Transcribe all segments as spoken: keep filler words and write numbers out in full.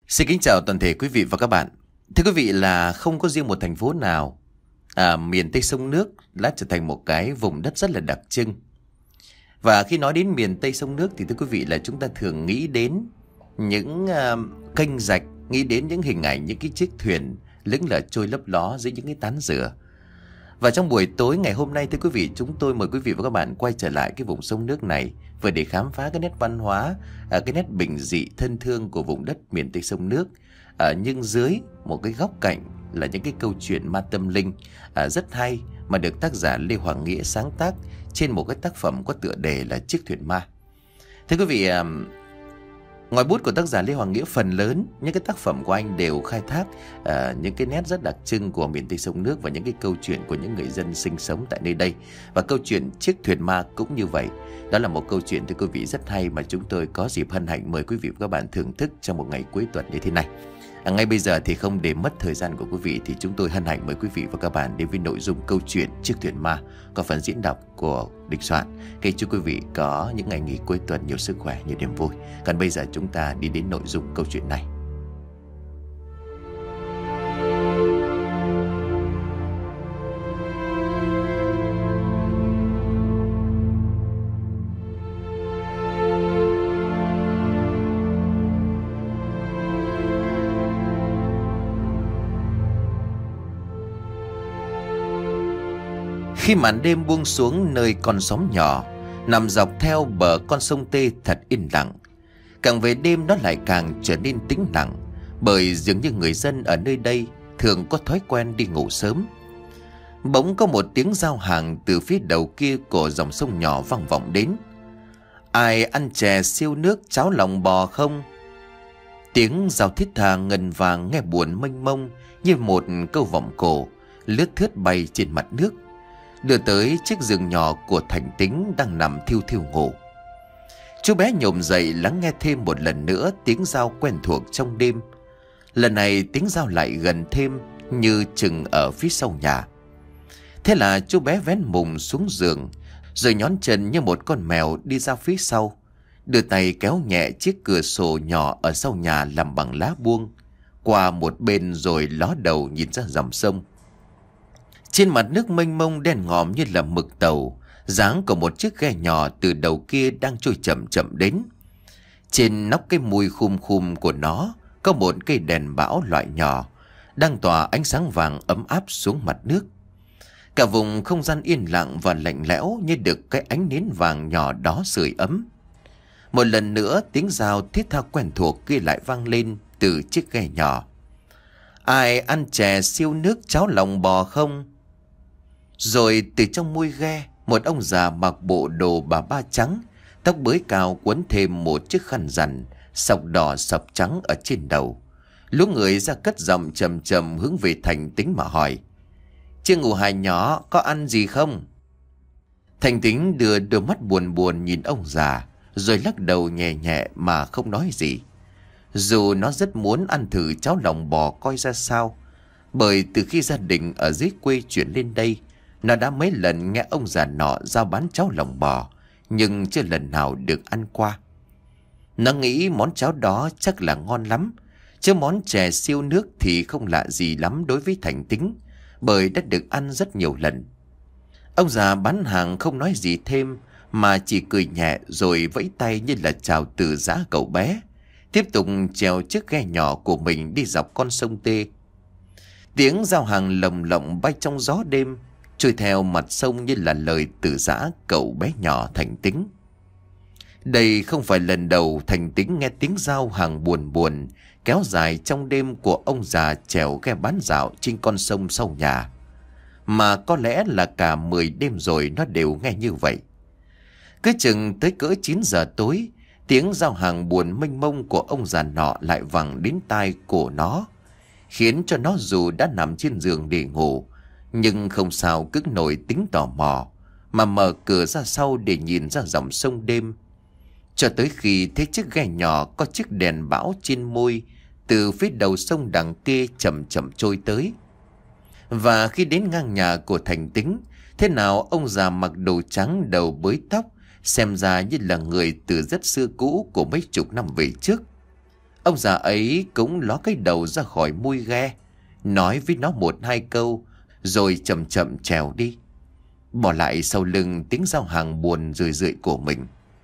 Xin kính chào toàn thể quý vị và các bạn. Thưa quý vị là không có riêng một thành phố nào, à, miền Tây sông nước đã trở thành một cái vùng đất rất là đặc trưng. Và khi nói đến miền Tây sông nước thì thưa quý vị là chúng ta thường nghĩ đến những à, kênh rạch, nghĩ đến những hình ảnh những cái chiếc thuyền lững lờ trôi lấp ló dưới những cái tán dừa. Và trong buổi tối ngày hôm nay thưa quý vị, chúng tôi mời quý vị và các bạn quay trở lại cái vùng sông nước này vừa để khám phá cái nét văn hóa, à, cái nét bình dị thân thương của vùng đất miền Tây sông nước. À, nhưng dưới một cái góc cạnh là những cái câu chuyện ma tâm linh à, rất hay mà được tác giả Lê Hoàng Nghĩa sáng tác trên một cái tác phẩm có tựa đề là Chiếc thuyền ma. Thưa quý vị, à, ngòi bút của tác giả Lê Hoàng Nghĩa phần lớn những cái tác phẩm của anh đều khai thác uh, những cái nét rất đặc trưng của miền Tây sông nước và những cái câu chuyện của những người dân sinh sống tại nơi đây. Và câu chuyện Chiếc thuyền ma cũng như vậy. Đó là một câu chuyện thưa quý vị rất hay mà chúng tôi có dịp hân hạnh mời quý vị và các bạn thưởng thức trong một ngày cuối tuần như thế này. À, ngay bây giờ thì không để mất thời gian của quý vị thì chúng tôi hân hạnh mời quý vị và các bạn đến với nội dung câu chuyện Chiếc thuyền ma có phần diễn đọc của Đình Soạn. Kính chúc quý vị có những ngày nghỉ cuối tuần nhiều sức khỏe, nhiều niềm vui. Còn bây giờ chúng ta đi đến nội dung câu chuyện này. Khi màn đêm buông xuống nơi con xóm nhỏ nằm dọc theo bờ con sông Tê thật yên lặng, càng về đêm nó lại càng trở nên tĩnh lặng, bởi dường như người dân ở nơi đây thường có thói quen đi ngủ sớm. Bỗng có một tiếng giao hàng từ phía đầu kia của dòng sông nhỏ vang vọng đến. Ai ăn chè siêu nước cháo lòng bò không? Tiếng giao thiết tha ngân vàng nghe buồn mênh mông như một câu vọng cổ lướt thướt bay trên mặt nước, đưa tới chiếc giường nhỏ của Thành Tính đang nằm thiu thiu ngủ. Chú bé nhổm dậy lắng nghe thêm một lần nữa tiếng dao quen thuộc trong đêm. Lần này tiếng dao lại gần thêm, như chừng ở phía sau nhà. Thế là chú bé vén mùng xuống giường, rồi nhón chân như một con mèo đi ra phía sau, đưa tay kéo nhẹ chiếc cửa sổ nhỏ ở sau nhà làm bằng lá buông qua một bên, rồi ló đầu nhìn ra dòng sông. Trên mặt nước mênh mông đen ngòm như là mực tàu, dáng của một chiếc ghe nhỏ từ đầu kia đang trôi chậm chậm đến. Trên nóc cái mùi khum khum của nó có một cây đèn bão loại nhỏ đang tỏa ánh sáng vàng ấm áp xuống mặt nước. Cả vùng không gian yên lặng và lạnh lẽo như được cái ánh nến vàng nhỏ đó sưởi ấm. Một lần nữa tiếng dao thiết tha quen thuộc kia lại vang lên từ chiếc ghe nhỏ. Ai ăn chè siêu nước cháo lòng bò không? Rồi từ trong mui ghe, một ông già mặc bộ đồ bà ba trắng, tóc bới cao quấn thêm một chiếc khăn rằn sọc đỏ sọc trắng ở trên đầu, lú người ra cất giọng trầm trầm hướng về Thành Tính mà hỏi: "Chưa ngủ hài nhỏ, có ăn gì không?" Thành Tính đưa đôi mắt buồn buồn nhìn ông già, rồi lắc đầu nhẹ nhẹ mà không nói gì. Dù nó rất muốn ăn thử cháo lòng bò coi ra sao, bởi từ khi gia đình ở dưới quê chuyển lên đây, nó đã mấy lần nghe ông già nọ giao bán cháo lòng bò, nhưng chưa lần nào được ăn qua. Nó nghĩ món cháo đó chắc là ngon lắm, chứ món chè siêu nước thì không lạ gì lắm đối với Thành Tính, bởi đã được ăn rất nhiều lần. Ông già bán hàng không nói gì thêm, mà chỉ cười nhẹ rồi vẫy tay như là chào từ giã cậu bé, tiếp tục chèo chiếc ghe nhỏ của mình đi dọc con sông Tê. Tiếng giao hàng lồng lộng bay trong gió đêm, trôi theo mặt sông như là lời từ giã cậu bé nhỏ Thành Tính. Đây không phải lần đầu Thành Tính nghe tiếng giao hàng buồn buồn kéo dài trong đêm của ông già chèo ghe bán dạo trên con sông sau nhà, mà có lẽ là cả mười đêm rồi nó đều nghe như vậy. Cứ chừng tới cỡ chín giờ tối, tiếng giao hàng buồn mênh mông của ông già nọ lại vẳng đến tai của nó, khiến cho nó dù đã nằm trên giường để ngủ, nhưng không sao cứ nổi tính tò mò, mà mở cửa ra sau để nhìn ra dòng sông đêm. Cho tới khi thấy chiếc ghe nhỏ có chiếc đèn bão trên môi từ phía đầu sông đằng kia chậm chậm trôi tới. Và khi đến ngang nhà của Thành Tính, thế nào ông già mặc đồ trắng đầu bới tóc, xem ra như là người từ rất xưa cũ của mấy chục năm về trước. Ông già ấy cũng ló cái đầu ra khỏi mui ghe, nói với nó một hai câu, rồi chậm chậm trèo đi, bỏ lại sau lưng tiếng giao hàng buồn rười rượi của mình.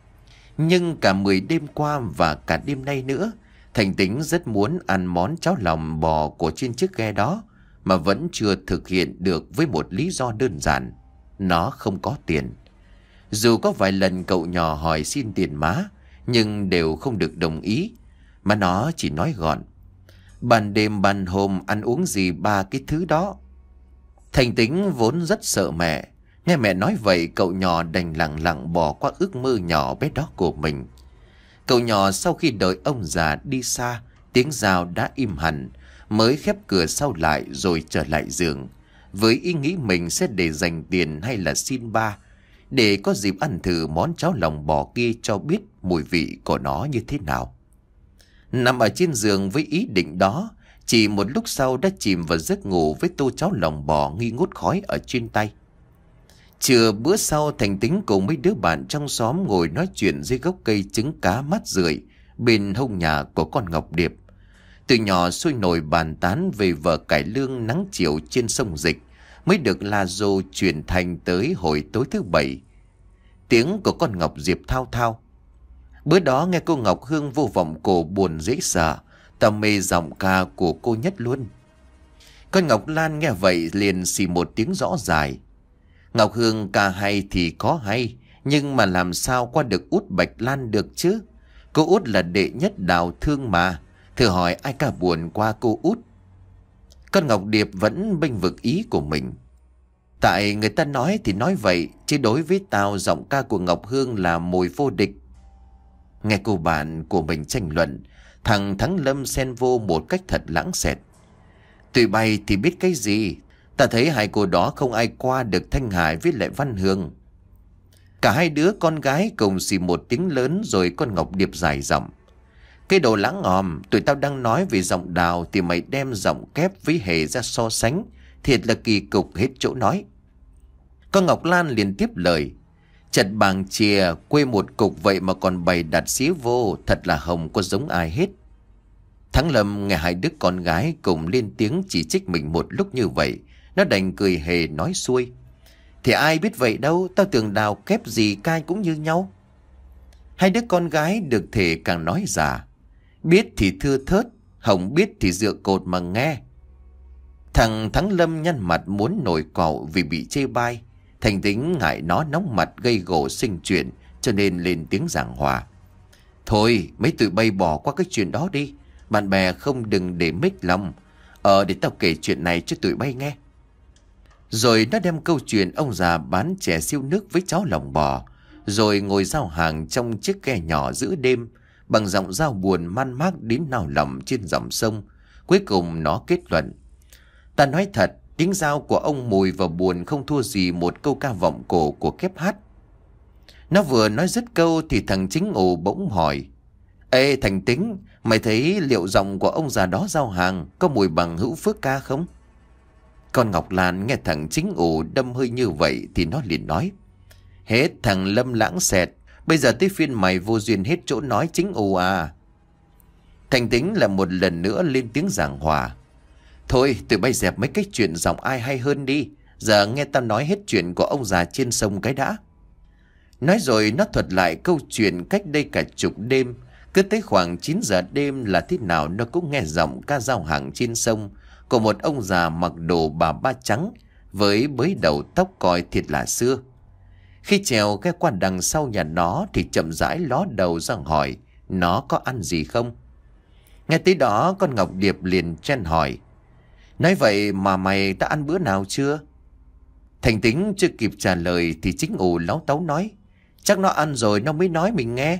Nhưng cả mười đêm qua và cả đêm nay nữa, Thành Tính rất muốn ăn món cháo lòng bò của trên chiếc ghe đó, mà vẫn chưa thực hiện được với một lý do đơn giản: nó không có tiền. Dù có vài lần cậu nhỏ hỏi xin tiền má, nhưng đều không được đồng ý, mà nó chỉ nói gọn: ban đêm ban hôm ăn uống gì ba cái thứ đó. Thành Tính vốn rất sợ mẹ, nghe mẹ nói vậy cậu nhỏ đành lặng lặng bỏ qua ước mơ nhỏ bé đó của mình. Cậu nhỏ sau khi đợi ông già đi xa, tiếng rào đã im hẳn, mới khép cửa sau lại rồi trở lại giường, với ý nghĩ mình sẽ để dành tiền hay là xin ba, để có dịp ăn thử món cháo lòng bò kia cho biết mùi vị của nó như thế nào. Nằm ở trên giường với ý định đó, chỉ một lúc sau đã chìm vào giấc ngủ với tô cháo lòng bò nghi ngút khói ở trên tay. Trưa bữa sau, Thành Tính cùng mấy đứa bạn trong xóm ngồi nói chuyện dưới gốc cây trứng cá mát rượi bên hông nhà của con Ngọc Điệp. Từ nhỏ sôi nổi bàn tán về vở cải lương nắng chiều trên sông Dịch mới được la rô truyền thành tới hồi tối thứ bảy. Tiếng của con Ngọc Diệp thao thao. Bữa đó nghe cô Ngọc Hương vô vọng cổ buồn dễ sợ, tao mê giọng ca của cô nhất luôn. Con Ngọc Lan nghe vậy liền xì một tiếng rõ dài. Ngọc Hương ca hay thì có hay, nhưng mà làm sao qua được Út Bạch Lan được chứ? Cô Út là đệ nhất đào thương mà, thử hỏi ai ca buồn qua cô Út. Con Ngọc Điệp vẫn bênh vực ý của mình. Tại người ta nói thì nói vậy, chứ đối với tao giọng ca của Ngọc Hương là mồi vô địch. Nghe cô bạn của mình tranh luận, thằng Thắng Lâm xen vô một cách thật lãng xẹt: tụi bay thì biết cái gì, ta thấy hai cô đó không ai qua được Thanh Hải với lại Văn Hương. Cả hai đứa con gái cùng xì một tiếng lớn, rồi con Ngọc Điệp dài giọng: cái đồ lãng òm, tụi tao đang nói về giọng đào thì mày đem giọng kép với hề ra so sánh, thiệt là kỳ cục hết chỗ nói. Con Ngọc Lan liền tiếp lời: chật bàng chìa, quê một cục vậy mà còn bày đặt xía vô, thật là hồng có giống ai hết. Thắng Lâm nghe hai đứa con gái cùng lên tiếng chỉ trích mình một lúc như vậy, nó đành cười hề nói xuôi: thì ai biết vậy đâu, tao tưởng đào kép gì cai cũng như nhau. Hai đứa con gái được thể càng nói giả: biết thì thưa thớt, không biết thì dựa cột mà nghe. Thằng Thắng Lâm nhăn mặt muốn nổi cọ vì bị chê bai. Thành Tính ngại nó nóng mặt gây gổ sinh chuyện, cho nên lên tiếng giảng hòa: thôi mấy tụi bay bỏ qua cái chuyện đó đi, bạn bè không đừng để mích lòng. Ờ để tao kể chuyện này cho tụi bay nghe. Rồi nó đem câu chuyện ông già bán chè siêu nước với cháo lòng bò, rồi ngồi giao hàng trong chiếc ghe nhỏ giữa đêm, bằng giọng giao buồn man mác đến nao lòng trên dòng sông. Cuối cùng nó kết luận: ta nói thật, tiếng giao của ông Mùi và buồn không thua gì một câu ca vọng cổ của kép hát. Nó vừa nói dứt câu thì thằng Chính Ù bỗng hỏi: ê Thành Tính, mày thấy liệu giọng của ông già đó giao hàng có mùi bằng Hữu Phước ca không? Con Ngọc Lan nghe thằng Chính Ù đâm hơi như vậy thì nó liền nói: hết thằng Lâm lãng xẹt, bây giờ tới phiên mày vô duyên hết chỗ nói Chính Ù à. Thành Tính là một lần nữa lên tiếng giảng hòa: thôi tụi bay dẹp mấy cái chuyện giọng ai hay hơn đi, giờ nghe tao nói hết chuyện của ông già trên sông cái đã. Nói rồi nó thuật lại câu chuyện cách đây cả chục đêm, cứ tới khoảng chín giờ đêm là thế nào nó cũng nghe giọng ca giao hàng trên sông của một ông già mặc đồ bà ba trắng với bới đầu tóc còi thiệt là xưa. Khi trèo cái qua đằng sau nhà nó thì chậm rãi ló đầu ra hỏi nó có ăn gì không. Nghe tới đó con Ngọc Điệp liền chen hỏi: nói vậy mà mày đã ăn bữa nào chưa? Thành Tính chưa kịp trả lời thì Chính Ù láu táu nói: chắc nó ăn rồi nó mới nói mình nghe.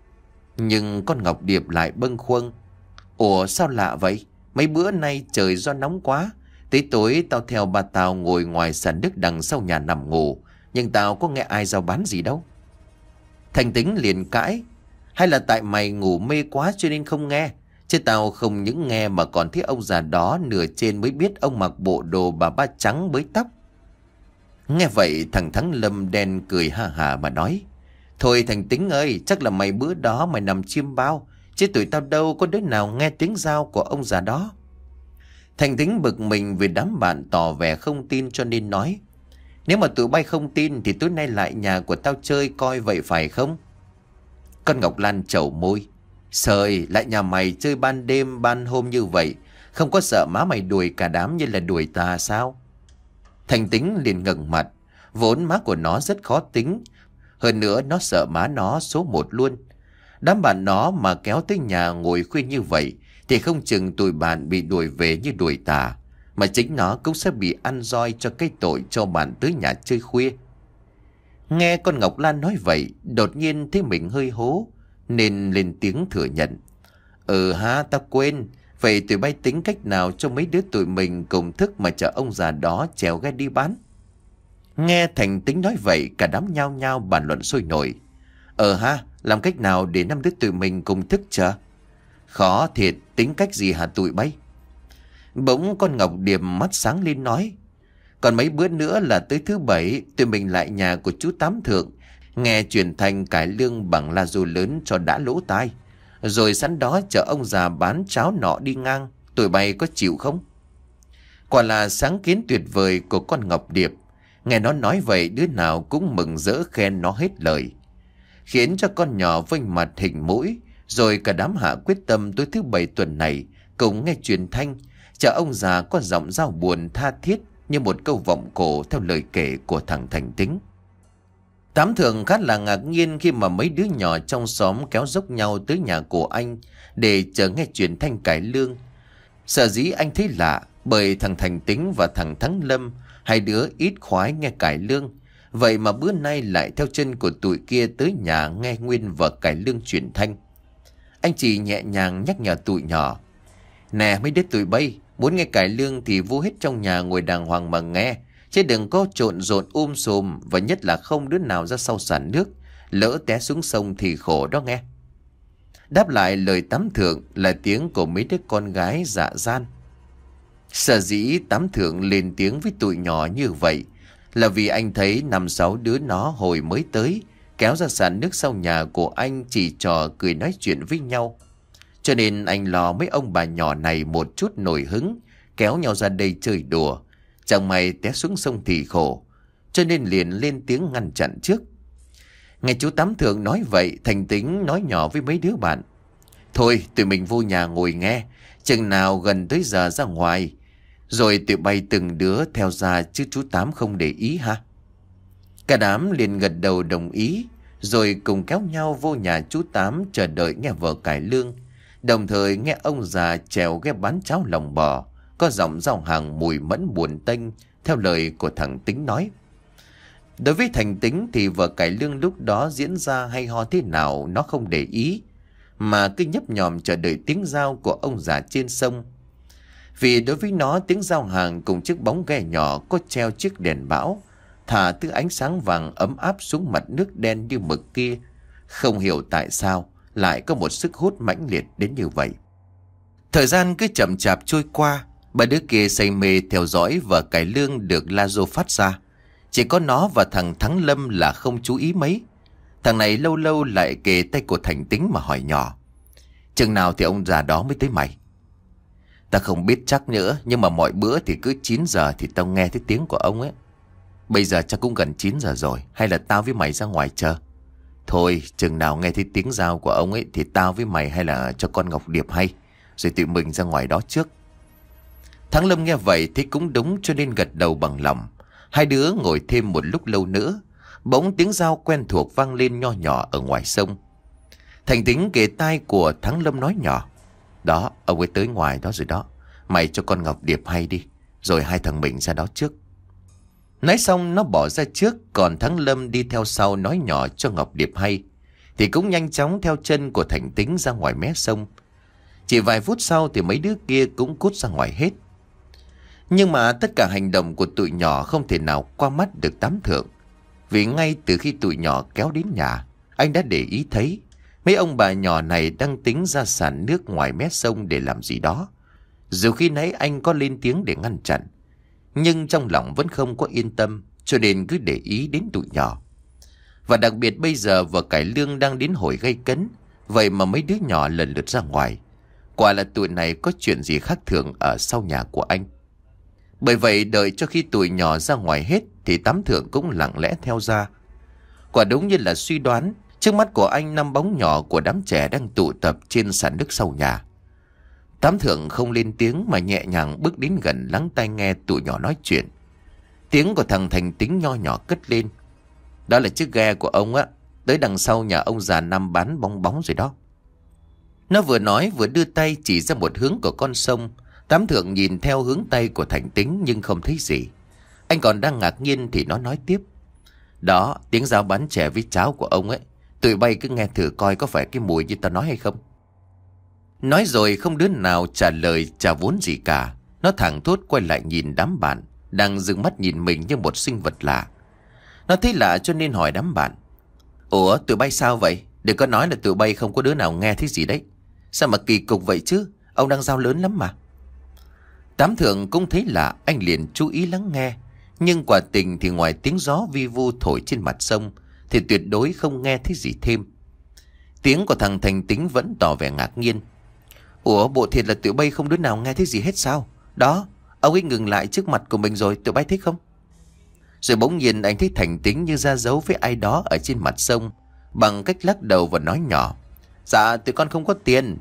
Nhưng con Ngọc Điệp lại bâng khuâng: ủa sao lạ vậy, mấy bữa nay trời do nóng quá, tới tối tao theo bà tao ngồi ngoài sàn nước đằng sau nhà nằm ngủ, nhưng tao có nghe ai giao bán gì đâu. Thành Tính liền cãi: hay là tại mày ngủ mê quá cho nên không nghe, chứ tao không những nghe mà còn thấy ông già đó nửa trên mới biết ông mặc bộ đồ bà ba trắng bới tóc. Nghe vậy thằng Thắng Lâm đen cười ha hà mà nói: thôi Thành Tính ơi, chắc là mày bữa đó mày nằm chiêm bao, chứ tụi tao đâu có đứa nào nghe tiếng dao của ông già đó. Thành Tính bực mình vì đám bạn tỏ vẻ không tin cho nên nói: Nếu mà tụi bay không tin thì tối nay lại nhà của tao chơi coi vậy phải không? Con Ngọc Lan trầu môi: Sời, lại nhà mày chơi ban đêm ban hôm như vậy, không có sợ má mày đuổi cả đám như là đuổi ta sao? Thành Tính liền ngẩng mặt. Vốn má của nó rất khó tính, hơn nữa nó sợ má nó số một luôn. Đám bạn nó mà kéo tới nhà ngồi khuya như vậy thì không chừng tụi bạn bị đuổi về như đuổi tà, mà chính nó cũng sẽ bị ăn roi cho cái tội cho bạn tới nhà chơi khuya. Nghe con Ngọc Lan nói vậy, đột nhiên thấy mình hơi hố, nên lên tiếng thừa nhận: Ừ ha, tao quên. Vậy tụi bay tính cách nào cho mấy đứa tụi mình cùng thức mà chở ông già đó chèo ghe đi bán? Nghe Thành Tính nói vậy, cả đám nhao nhao bàn luận sôi nổi. Ờ ha, làm cách nào để năm đứa tụi mình cùng thức chở? Khó thiệt, tính cách gì hả tụi bay? Bỗng con Ngọc Điệp mắt sáng lên nói: Còn mấy bữa nữa là tới thứ bảy, tụi mình lại nhà của chú Tám Thượng, nghe truyền thanh cải lương bằng la rô lớn cho đã lỗ tai. Rồi sẵn đó chở ông già bán cháo nọ đi ngang, tụi bay có chịu không? Quả là sáng kiến tuyệt vời của con Ngọc Điệp. Nghe nó nói vậy, đứa nào cũng mừng rỡ khen nó hết lời, khiến cho con nhỏ vênh mặt hình mũi. Rồi cả đám hạ quyết tâm tối thứ bảy tuần này cùng nghe truyền thanh chợ ông già có giọng dao buồn tha thiết như một câu vọng cổ theo lời kể của thằng Thành Tính. Tám Thượng khá là ngạc nhiên khi mà mấy đứa nhỏ trong xóm kéo dốc nhau tới nhà của anh để chờ nghe truyền thanh cải lương. Sở dĩ anh thấy lạ bởi thằng Thành Tính và thằng Thắng Lâm, hai đứa ít khoái nghe cải lương, vậy mà bữa nay lại theo chân của tụi kia tới nhà nghe nguyên vở cải lương truyền thanh. Anh chỉ nhẹ nhàng nhắc nhở tụi nhỏ: Nè mấy đứa tụi bay, muốn nghe cải lương thì vô hết trong nhà ngồi đàng hoàng mà nghe, chứ đừng có trộn rộn um sùm, và nhất là không đứa nào ra sau sàn nước, lỡ té xuống sông thì khổ đó nghe. Đáp lại lời Tám Thượng là tiếng của mấy đứa con gái dạ gian. Sở dĩ Tám Thượng lên tiếng với tụi nhỏ như vậy là vì anh thấy năm sáu đứa nó hồi mới tới kéo ra sàn nước sau nhà của anh chỉ trò cười nói chuyện với nhau. Cho nên anh lo mấy ông bà nhỏ này một chút nổi hứng, kéo nhau ra đây chơi đùa, chẳng may té xuống sông thì khổ. Cho nên liền lên tiếng ngăn chặn trước. Nghe chú Tám Thượng nói vậy, Thành Tính nói nhỏ với mấy đứa bạn: Thôi tụi mình vô nhà ngồi nghe, chừng nào gần tới giờ ra ngoài, rồi tụi bay từng đứa theo ra chứ chú Tám không để ý ha. Cả đám liền gật đầu đồng ý, rồi cùng kéo nhau vô nhà chú Tám chờ đợi nghe vở cải lương, đồng thời nghe ông già chèo ghe bán cháo lòng bò, có giọng giao hàng mùi mẫn buồn tênh theo lời của thằng Tính nói. Đối với Thành Tính thì vở cải lương lúc đó diễn ra hay ho thế nào nó không để ý, mà cứ nhấp nhòm chờ đợi tiếng dao của ông già trên sông. Vì đối với nó, tiếng giao hàng cùng chiếc bóng ghe nhỏ có treo chiếc đèn bão thả thứ ánh sáng vàng ấm áp xuống mặt nước đen như mực kia, không hiểu tại sao lại có một sức hút mãnh liệt đến như vậy. Thời gian cứ chậm chạp trôi qua, ba đứa kia say mê theo dõi và cải lương được la rô phát ra. Chỉ có nó và thằng Thắng Lâm là không chú ý mấy. Thằng này lâu lâu lại kề tay của Thành Tính mà hỏi nhỏ: Chừng nào thì ông già đó mới tới mày? Ta không biết chắc nữa, nhưng mà mọi bữa thì cứ chín giờ thì tao nghe thấy tiếng của ông ấy. Bây giờ chắc cũng gần chín giờ rồi, hay là tao với mày ra ngoài chờ? Thôi, chừng nào nghe thấy tiếng dao của ông ấy thì tao với mày hay là cho con Ngọc Điệp hay, rồi tụi mình ra ngoài đó trước. Thắng Lâm nghe vậy thấy cũng đúng cho nên gật đầu bằng lòng. Hai đứa ngồi thêm một lúc lâu nữa, bỗng tiếng dao quen thuộc vang lên nho nhỏ ở ngoài sông. Thành Tính kề tai của Thắng Lâm nói nhỏ: Đó, ông ấy tới ngoài đó rồi đó, mày cho con Ngọc Điệp hay đi, rồi hai thằng mình ra đó trước. Nói xong nó bỏ ra trước, còn Thắng Lâm đi theo sau nói nhỏ cho Ngọc Điệp hay, thì cũng nhanh chóng theo chân của Thành Tính ra ngoài mé sông. Chỉ vài phút sau thì mấy đứa kia cũng cút ra ngoài hết. Nhưng mà tất cả hành động của tụi nhỏ không thể nào qua mắt được Tám Thượng, vì ngay từ khi tụi nhỏ kéo đến nhà, anh đã để ý thấy mấy ông bà nhỏ này đang tính ra sàn nước ngoài mé sông để làm gì đó. Dù khi nãy anh có lên tiếng để ngăn chặn, nhưng trong lòng vẫn không có yên tâm, cho nên cứ để ý đến tụi nhỏ. Và đặc biệt bây giờ vở cải lương đang đến hồi gay cấn, Vậy mà mấy đứa nhỏ lần lượt ra ngoài. Quả là tụi này có chuyện gì khác thường ở sau nhà của anh. Bởi vậy đợi cho khi tụi nhỏ ra ngoài hết thì Tám Thượng cũng lặng lẽ theo ra. Quả đúng như là suy đoán, trước mắt của anh năm bóng nhỏ của đám trẻ đang tụ tập trên sàn nước sau nhà. Tám Thượng không lên tiếng mà nhẹ nhàng bước đến gần lắng tai nghe tụi nhỏ nói chuyện. Tiếng của thằng Thành Tính nho nhỏ cất lên. Đó là chiếc ghe của ông á, tới đằng sau nhà ông già Năm bán bong bóng rồi đó. Nó vừa nói vừa đưa tay chỉ ra một hướng của con sông. Tám Thượng nhìn theo hướng tay của Thành Tính nhưng không thấy gì. Anh còn đang ngạc nhiên thì nó nói tiếp. Đó, tiếng dao bán chè với cháo của ông ấy. Tụi bay cứ nghe thử coi có phải cái mùi như tao nói hay không. Nói rồi không đứa nào trả lời chả vốn gì cả. Nó thẳng thốt quay lại nhìn đám bạn đang dừng mắt nhìn mình như một sinh vật lạ. Nó thấy lạ cho nên hỏi đám bạn. Ủa tụi bay sao vậy? Đừng có nói là tụi bay không có đứa nào nghe thấy gì đấy. Sao mà kỳ cục vậy chứ? Ông đang dao lớn lắm mà. Tám Thượng cũng thấy lạ, anh liền chú ý lắng nghe. Nhưng quả tình thì ngoài tiếng gió vi vu thổi trên mặt sông thì tuyệt đối không nghe thấy gì thêm. Tiếng của thằng Thành Tính vẫn tỏ vẻ ngạc nhiên. Ủa bộ thiệt là tụi bay không đứa nào nghe thấy gì hết sao? Đó, ông ấy ngừng lại trước mặt của mình rồi, tụi bay thấy không? Rồi bỗng nhiên anh thấy Thành Tính như ra dấu với ai đó ở trên mặt sông, bằng cách lắc đầu và nói nhỏ. Dạ tụi con không có tiền.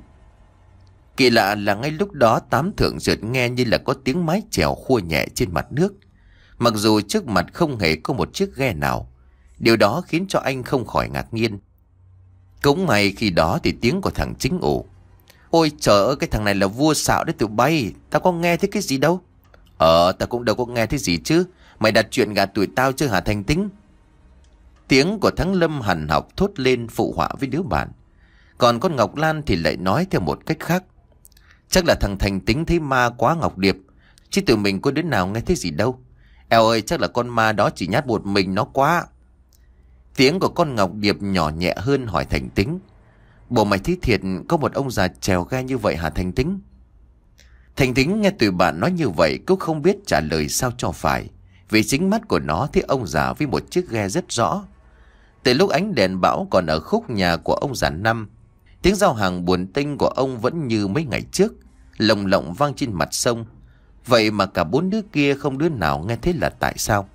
Kỳ lạ là ngay lúc đó Tám Thượng chợt nghe như là có tiếng mái chèo khua nhẹ trên mặt nước. Mặc dù trước mặt không hề có một chiếc ghe nào. Điều đó khiến cho anh không khỏi ngạc nhiên. Cũng may khi đó thì tiếng của thằng Chính ủ. Ôi trời ơi, cái thằng này là vua xạo đấy tụi bay. Tao có nghe thấy cái gì đâu. Ờ tao cũng đâu có nghe thấy gì chứ. Mày đặt chuyện gạt tụi tao chứ hả Thành Tính? Tiếng của thằng Lâm hằn học thốt lên phụ họa với đứa bạn. Còn con Ngọc Lan thì lại nói theo một cách khác. Chắc là thằng Thành Tính thấy ma quá Ngọc Điệp. Chứ tụi mình có đứa nào nghe thấy gì đâu. Eo ơi, chắc là con ma đó chỉ nhát một mình nó quá. Tiếng của con Ngọc Điệp nhỏ nhẹ hơn hỏi Thành Tính. Bộ mày thấy thiệt có một ông già chèo ghe như vậy hả Thành Tính? Thành Tính nghe tụi bạn nói như vậy cũng không biết trả lời sao cho phải. Vì chính mắt của nó thấy ông già với một chiếc ghe rất rõ. Từ lúc ánh đèn bão còn ở khúc nhà của ông già Năm, tiếng giao hàng buồn tênh của ông vẫn như mấy ngày trước, lồng lộng vang trên mặt sông. Vậy mà cả bốn đứa kia không đứa nào nghe thấy là tại sao?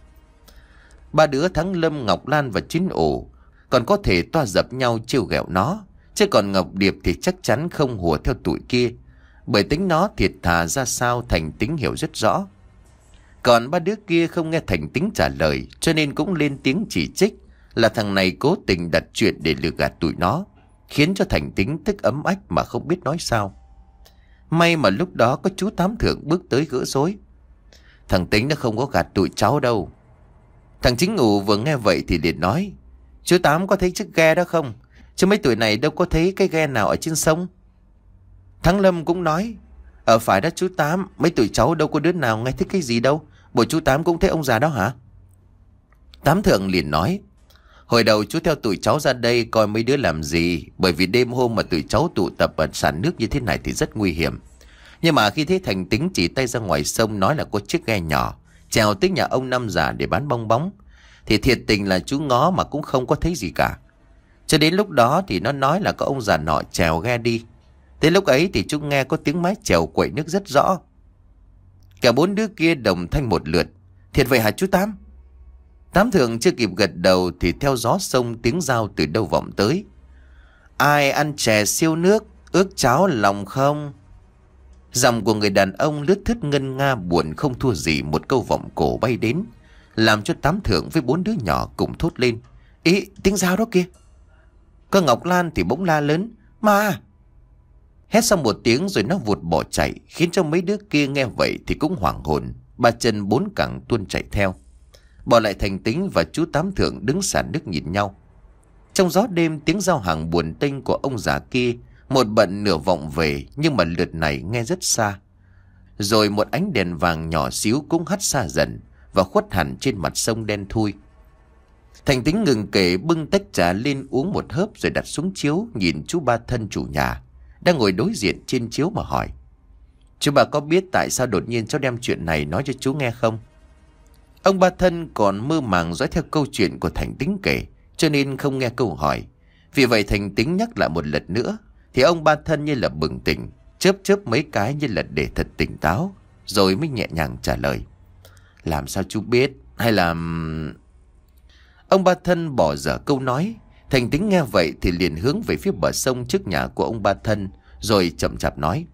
Ba đứa Thắng Lâm, Ngọc Lan và Chín Ổ còn có thể toa dập nhau trêu ghẹo nó, chứ còn Ngọc Điệp thì chắc chắn không hùa theo tụi kia, bởi tính nó thiệt thà ra sao Thành Tính hiểu rất rõ. Còn ba đứa kia không nghe Thành Tính trả lời, cho nên cũng lên tiếng chỉ trích là thằng này cố tình đặt chuyện để lừa gạt tụi nó, khiến cho Thành Tính tức ấm ách mà không biết nói sao. May mà lúc đó có chú Tám Thượng bước tới gỡ rối. Thằng Tính nó không có gạt tụi cháu đâu. Thằng Chính Ngủ vừa nghe vậy thì liền nói. Chú Tám có thấy chiếc ghe đó không? Chứ mấy tuổi này đâu có thấy cái ghe nào ở trên sông. Thắng Lâm cũng nói. Ở phải đó chú Tám, mấy tụi cháu đâu có đứa nào nghe thấy cái gì đâu. Bộ chú Tám cũng thấy ông già đó hả? Tám Thượng liền nói. Hồi đầu chú theo tụi cháu ra đây coi mấy đứa làm gì. Bởi vì đêm hôm mà tụi cháu tụ tập ở sàn nước như thế này thì rất nguy hiểm. Nhưng mà khi thấy Thành Tính chỉ tay ra ngoài sông nói là có chiếc ghe nhỏ chèo tới nhà ông Năm già để bán bong bóng, thì thiệt tình là chú ngó mà cũng không có thấy gì cả. Cho đến lúc đó thì nó nói là có ông già nọ chèo ghe đi. Tới lúc ấy thì chú nghe có tiếng mái chèo quậy nước rất rõ. Cả bốn đứa kia đồng thanh một lượt. Thiệt vậy hả chú Tám? Tám Thượng chưa kịp gật đầu thì theo gió sông tiếng dao từ đâu vọng tới. Ai ăn chè siêu nước, ước cháo lòng không? Giọng của người đàn ông lướt thướt ngân nga buồn không thua gì một câu vọng cổ bay đến, làm cho Tám Thượng với bốn đứa nhỏ cùng thốt lên. Ý, tiếng dao đó kia. Có Ngọc Lan thì bỗng la lớn. Ma! Hét xong một tiếng rồi nó vụt bỏ chạy, khiến cho mấy đứa kia nghe vậy thì cũng hoảng hồn, ba chân bốn cẳng tuôn chạy theo. Bỏ lại Thành Tính và chú Tám Thượng đứng sàn nước nhìn nhau. Trong gió đêm tiếng giao hàng buồn tênh của ông già kia một bận nửa vọng về, nhưng mà lượt này nghe rất xa. Rồi một ánh đèn vàng nhỏ xíu cũng hắt xa dần và khuất hẳn trên mặt sông đen thui. Thành Tính ngừng kể bưng tách trà lên uống một hớp rồi đặt xuống chiếu, nhìn chú Ba Thân chủ nhà đang ngồi đối diện trên chiếu mà hỏi. Chú bà có biết tại sao đột nhiên cháu đem chuyện này nói cho chú nghe không? Ông Ba Thân còn mơ màng dõi theo câu chuyện của Thành Tính kể, cho nên không nghe câu hỏi. Vì vậy Thành Tính nhắc lại một lần nữa, thì ông ba thân như là bừng tỉnh, chớp chớp mấy cái như là để thật tỉnh táo, rồi mới nhẹ nhàng trả lời. Làm sao chú biết? Hay là... Ông ba thân bỏ dở câu nói. Thành Tính nghe vậy thì liền hướng về phía bờ sông trước nhà của ông ba thân, rồi chậm chạp nói.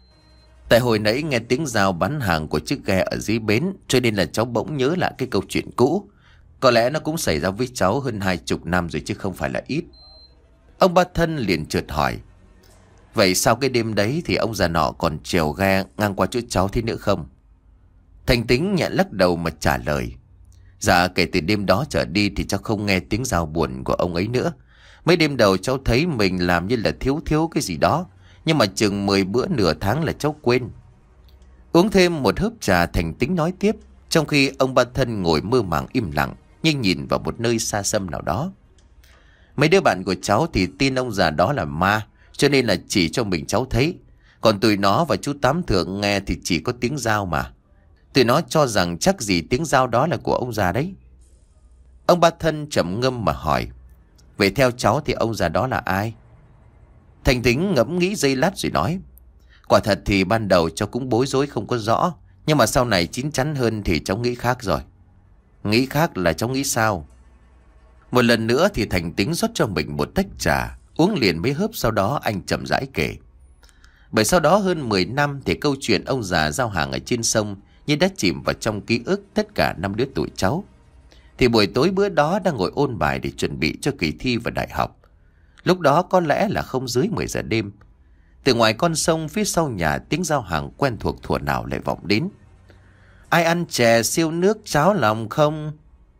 Tại hồi nãy nghe tiếng dao bán hàng của chiếc ghe ở dưới bến, cho nên là cháu bỗng nhớ lại cái câu chuyện cũ. Có lẽ nó cũng xảy ra với cháu hơn hai chục năm rồi chứ không phải là ít. Ông ba thân liền chợt hỏi. Vậy sau cái đêm đấy thì ông già nọ còn chèo ghe ngang qua chỗ cháu thế nữa không? Thành Tính nhẹ lắc đầu mà trả lời. Dạ kể từ đêm đó trở đi thì cháu không nghe tiếng dao buồn của ông ấy nữa. Mấy đêm đầu cháu thấy mình làm như là thiếu thiếu cái gì đó, nhưng mà chừng mười bữa nửa tháng là cháu quên. Uống thêm một hớp trà, Thành Tính nói tiếp, trong khi ông ba thân ngồi mơ màng im lặng, nhưng nhìn vào một nơi xa xăm nào đó. Mấy đứa bạn của cháu thì tin ông già đó là ma, cho nên là chỉ cho mình cháu thấy. Còn tụi nó và chú Tám Thượng nghe thì chỉ có tiếng dao mà. Tụi nó cho rằng chắc gì tiếng dao đó là của ông già đấy. Ông ba thân trầm ngâm mà hỏi. Vậy theo cháu thì ông già đó là ai? Thành Tính ngẫm nghĩ giây lát rồi nói. Quả thật thì ban đầu cháu cũng bối rối không có rõ, nhưng mà sau này chín chắn hơn thì cháu nghĩ khác rồi. Nghĩ khác là cháu nghĩ sao? Một lần nữa thì Thành Tính rót cho mình một tách trà, uống liền mấy hớp, sau đó anh chậm rãi kể. Bởi sau đó hơn mười năm thì câu chuyện ông già giao hàng ở trên sông như đã chìm vào trong ký ức tất cả năm đứa tụi cháu. Thì buổi tối bữa đó đang ngồi ôn bài để chuẩn bị cho kỳ thi vào đại học. Lúc đó có lẽ là không dưới mười giờ đêm. Từ ngoài con sông phía sau nhà, tiếng giao hàng quen thuộc thuở nào lại vọng đến. Ai ăn chè siêu nước cháo lòng không?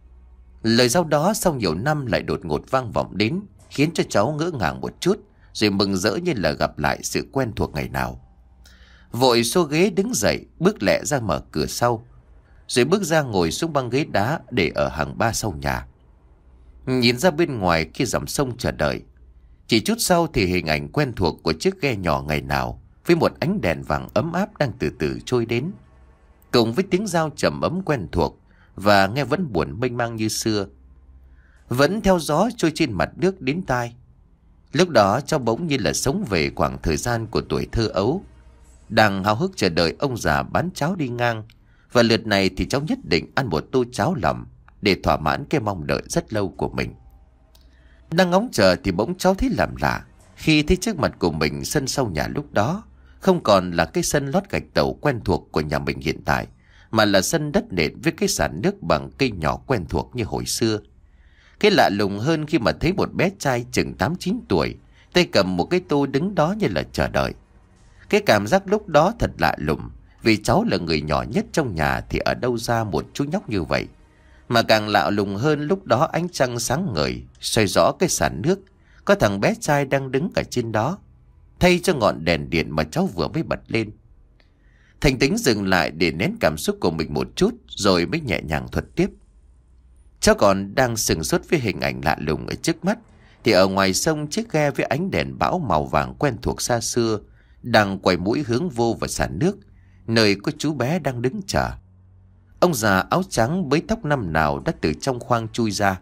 Lời giao đó sau nhiều năm lại đột ngột vang vọng đến, khiến cho cháu ngỡ ngàng một chút, rồi mừng rỡ như là gặp lại sự quen thuộc ngày nào. Vội xô ghế đứng dậy, bước lẹ ra mở cửa sau, rồi bước ra ngồi xuống băng ghế đá để ở hàng ba sau nhà. Nhìn ra bên ngoài khi dòng sông chờ đợi. Chỉ chút sau thì hình ảnh quen thuộc của chiếc ghe nhỏ ngày nào, với một ánh đèn vàng ấm áp đang từ từ trôi đến, cùng với tiếng dao trầm ấm quen thuộc và nghe vẫn buồn mênh mang như xưa, vẫn theo gió trôi trên mặt nước đến tai. Lúc đó cháu bỗng như là sống về khoảng thời gian của tuổi thơ ấu, đang háo hức chờ đợi ông già bán cháo đi ngang, và lượt này thì cháu nhất định ăn một tô cháo lòng để thỏa mãn cái mong đợi rất lâu của mình. Đang ngóng chờ thì bỗng cháu thấy làm lạ khi thấy trước mặt của mình sân sau nhà lúc đó không còn là cái sân lót gạch tàu quen thuộc của nhà mình hiện tại, mà là sân đất nện với cái sàn nước bằng cây nhỏ quen thuộc như hồi xưa. Cái lạ lùng hơn khi mà thấy một bé trai chừng tám chín tuổi, tay cầm một cái tô đứng đó như là chờ đợi. Cái cảm giác lúc đó thật lạ lùng, vì cháu là người nhỏ nhất trong nhà thì ở đâu ra một chú nhóc như vậy. Mà càng lạ lùng hơn, lúc đó ánh trăng sáng ngời soi rõ cái sàn nước, có thằng bé trai đang đứng ở trên đó, thay cho ngọn đèn điện mà cháu vừa mới bật lên. Thành Tính dừng lại để nén cảm xúc của mình một chút, rồi mới nhẹ nhàng thuật tiếp. Cháu còn đang sừng sốt với hình ảnh lạ lùng ở trước mắt, thì ở ngoài sông, chiếc ghe với ánh đèn bão màu vàng quen thuộc xa xưa đang quay mũi hướng vô vào sàn nước, nơi có chú bé đang đứng chờ. Ông già áo trắng bới tóc năm nào đã từ trong khoang chui ra.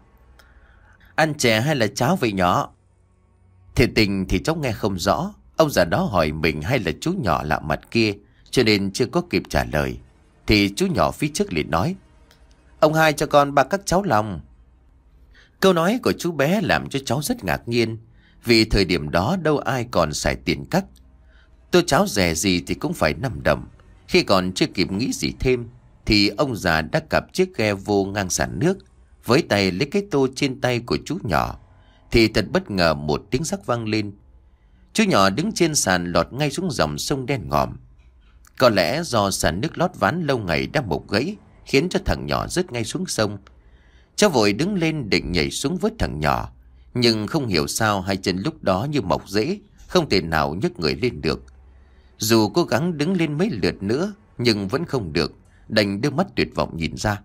Ăn chè hay là cháo vậy nhỏ? Thiệt tình thì cháu nghe không rõ. Ông già đó hỏi mình hay là chú nhỏ lạ mặt kia, cho nên chưa có kịp trả lời, thì chú nhỏ phía trước liền nói. Ông hai cho con ba các cháo lòng. Câu nói của chú bé làm cho cháu rất ngạc nhiên, vì thời điểm đó đâu ai còn xài tiền cắt. Tô cháo rẻ gì thì cũng phải năm đồng. Khi còn chưa kịp nghĩ gì thêm thì ông già đã cặp chiếc ghe vô ngang sàn nước, với tay lấy cái tô trên tay của chú nhỏ. Thì thật bất ngờ một tiếng rắc vang lên. Chú nhỏ đứng trên sàn lọt ngay xuống dòng sông đen ngòm. Có lẽ do sàn nước lót ván lâu ngày đã mục gãy, khiến cho thằng nhỏ rớt ngay xuống sông. Cháu vội đứng lên định nhảy xuống vớt thằng nhỏ, nhưng không hiểu sao hai chân lúc đó như mọc rễ, không thể nào nhấc người lên được. Dù cố gắng đứng lên mấy lượt nữa nhưng vẫn không được, đành đưa mắt tuyệt vọng nhìn ra.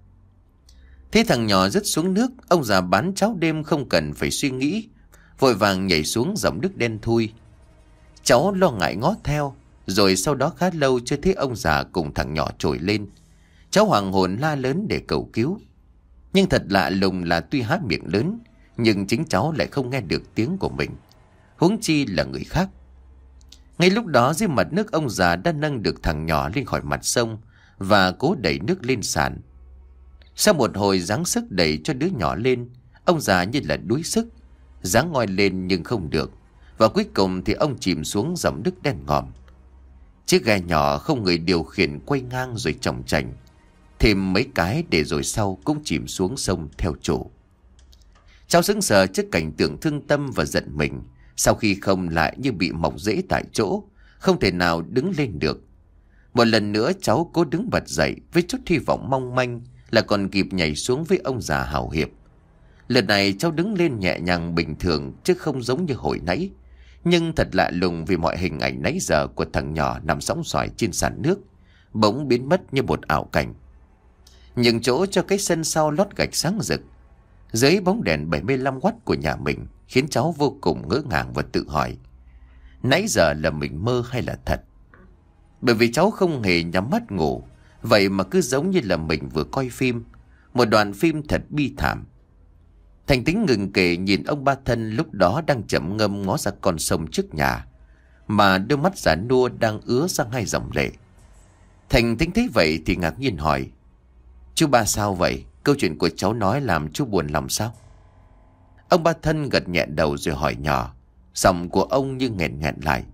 Thế thằng nhỏ rớt xuống nước, ông già bán cháo đêm không cần phải suy nghĩ, vội vàng nhảy xuống dòng nước đen thui. Cháu lo ngại ngó theo, rồi sau đó khá lâu chưa thấy ông già cùng thằng nhỏ trồi lên. Cháu hoàng hồn la lớn để cầu cứu. Nhưng thật lạ lùng là tuy há miệng lớn, nhưng chính cháu lại không nghe được tiếng của mình, huống chi là người khác. Ngay lúc đó dưới mặt nước, ông già đã nâng được thằng nhỏ lên khỏi mặt sông và cố đẩy nước lên sàn. Sau một hồi giáng sức đẩy cho đứa nhỏ lên, ông già như là đuối sức, giáng ngoi lên nhưng không được, và cuối cùng thì ông chìm xuống dòng nước đen ngòm. Chiếc ghe nhỏ không người điều khiển quay ngang rồi chồng chành thêm mấy cái để rồi sau cũng chìm xuống sông theo chủ. Cháu sững sờ trước cảnh tượng thương tâm và giận mình, sau khi không lại như bị mọc rễ tại chỗ, không thể nào đứng lên được. Một lần nữa cháu cố đứng bật dậy với chút hy vọng mong manh là còn kịp nhảy xuống với ông già hào hiệp. Lần này cháu đứng lên nhẹ nhàng bình thường chứ không giống như hồi nãy. Nhưng thật lạ lùng vì mọi hình ảnh nãy giờ của thằng nhỏ nằm sóng xoài trên sàn nước bỗng biến mất như một ảo cảnh. Nhường chỗ cho cái sân sau lót gạch sáng rực dưới bóng đèn bảy mươi lăm oát của nhà mình khiến cháu vô cùng ngỡ ngàng và tự hỏi nãy giờ là mình mơ hay là thật. Bởi vì cháu không hề nhắm mắt ngủ, vậy mà cứ giống như là mình vừa coi phim, một đoạn phim thật bi thảm. Thành Tính ngừng kể nhìn ông ba thân lúc đó đang chậm ngâm ngó ra con sông trước nhà, mà đôi mắt già nua đang ứa ra hai dòng lệ. Thành Tính thấy vậy thì ngạc nhiên hỏi: "Chú ba sao vậy? Câu chuyện của cháu nói làm chú buồn lòng sao?" Ông ba thân gật nhẹ đầu rồi hỏi nhỏ, giọng của ông như nghẹn nghẹn lại: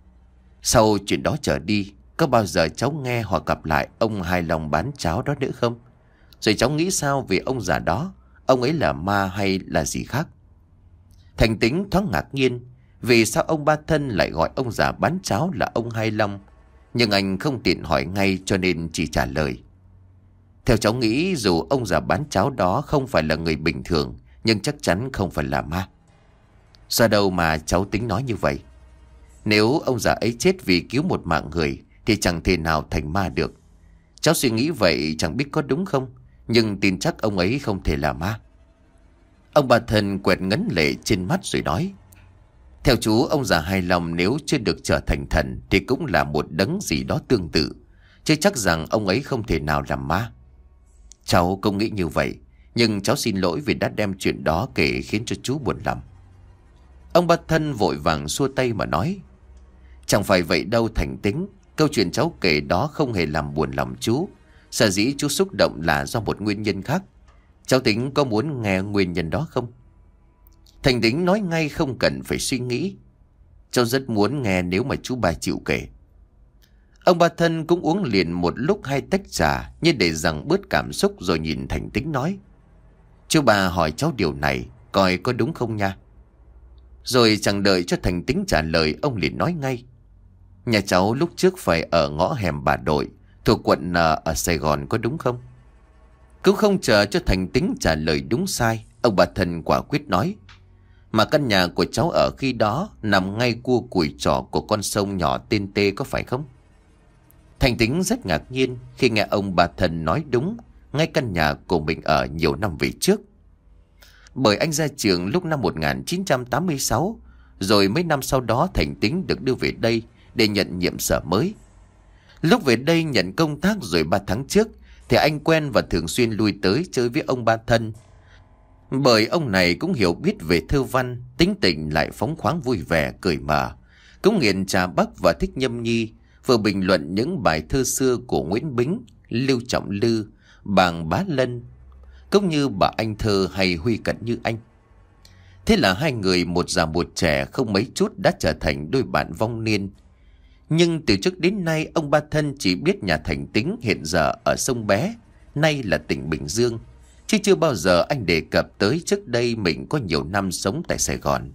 "Sau chuyện đó trở đi, có bao giờ cháu nghe hoặc gặp lại ông Hai Long bán cháo đó nữa không? Rồi cháu nghĩ sao về ông già đó? Ông ấy là ma hay là gì khác?" Thành Tính thoáng ngạc nhiên vì sao ông ba thân lại gọi ông già bán cháo là ông Hai Long, nhưng anh không tiện hỏi ngay cho nên chỉ trả lời: "Theo cháu nghĩ dù ông già bán cháo đó không phải là người bình thường, nhưng chắc chắn không phải là ma." "Sao đâu mà cháu Tính nói như vậy? Nếu ông già ấy chết vì cứu một mạng người thì chẳng thể nào thành ma được. Cháu suy nghĩ vậy chẳng biết có đúng không, nhưng tin chắc ông ấy không thể là ma." Ông bà thân quẹt ngấn lệ trên mắt rồi nói: "Theo chú, ông già Hai Long nếu chưa được trở thành thần thì cũng là một đấng gì đó tương tự, chứ chắc rằng ông ấy không thể nào làm ma." "Cháu cũng nghĩ như vậy, nhưng cháu xin lỗi vì đã đem chuyện đó kể khiến cho chú buồn lòng." Ông ba thân vội vàng xua tay mà nói: "Chẳng phải vậy đâu Thành Tính, câu chuyện cháu kể đó không hề làm buồn lòng chú. Sở dĩ chú xúc động là do một nguyên nhân khác. Cháu Tính có muốn nghe nguyên nhân đó không?" Thành Tính nói ngay không cần phải suy nghĩ: "Cháu rất muốn nghe nếu mà chú ba chịu kể." Ông ba thân cũng uống liền một lúc hai tách trà như để rằng bớt cảm xúc, rồi nhìn Thành Tính nói: "Chú ba hỏi cháu điều này coi có đúng không nha." Rồi chẳng đợi cho Thành Tính trả lời, ông liền nói ngay: "Nhà cháu lúc trước phải ở ngõ hẻm Bà Đội thuộc quận N ở Sài Gòn có đúng không?" Cũng không chờ cho Thành Tính trả lời đúng sai, ông bà thân quả quyết nói: "Mà căn nhà của cháu ở khi đó nằm ngay cua cùi trỏ của con sông nhỏ tên Tê có phải không?" Thành Tính rất ngạc nhiên khi nghe ông bà thân nói đúng ngay căn nhà của mình ở nhiều năm về trước. Bởi anh ra trường lúc năm một nghìn chín trăm tám mươi sáu, rồi mấy năm sau đó Thành Tính được đưa về đây để nhận nhiệm sở mới. Lúc về đây nhận công tác rồi ba tháng trước thì anh quen và thường xuyên lui tới chơi với ông ba thân. Bởi ông này cũng hiểu biết về thơ văn, tính tình lại phóng khoáng vui vẻ, cởi mở, cũng nghiền trà Bắc và thích nhâm nhi, vừa bình luận những bài thơ xưa của Nguyễn Bính, Lưu Trọng Lư, Bàng Bá Lân, cũng như bà Anh Thơ hay Huy Cận Như Anh. Thế là hai người một già một trẻ không mấy chút đã trở thành đôi bạn vong niên. Nhưng từ trước đến nay ông ba thân chỉ biết nhà Thành Tính hiện giờ ở sông Bé, nay là tỉnh Bình Dương, chứ chưa bao giờ anh đề cập tới trước đây mình có nhiều năm sống tại Sài Gòn.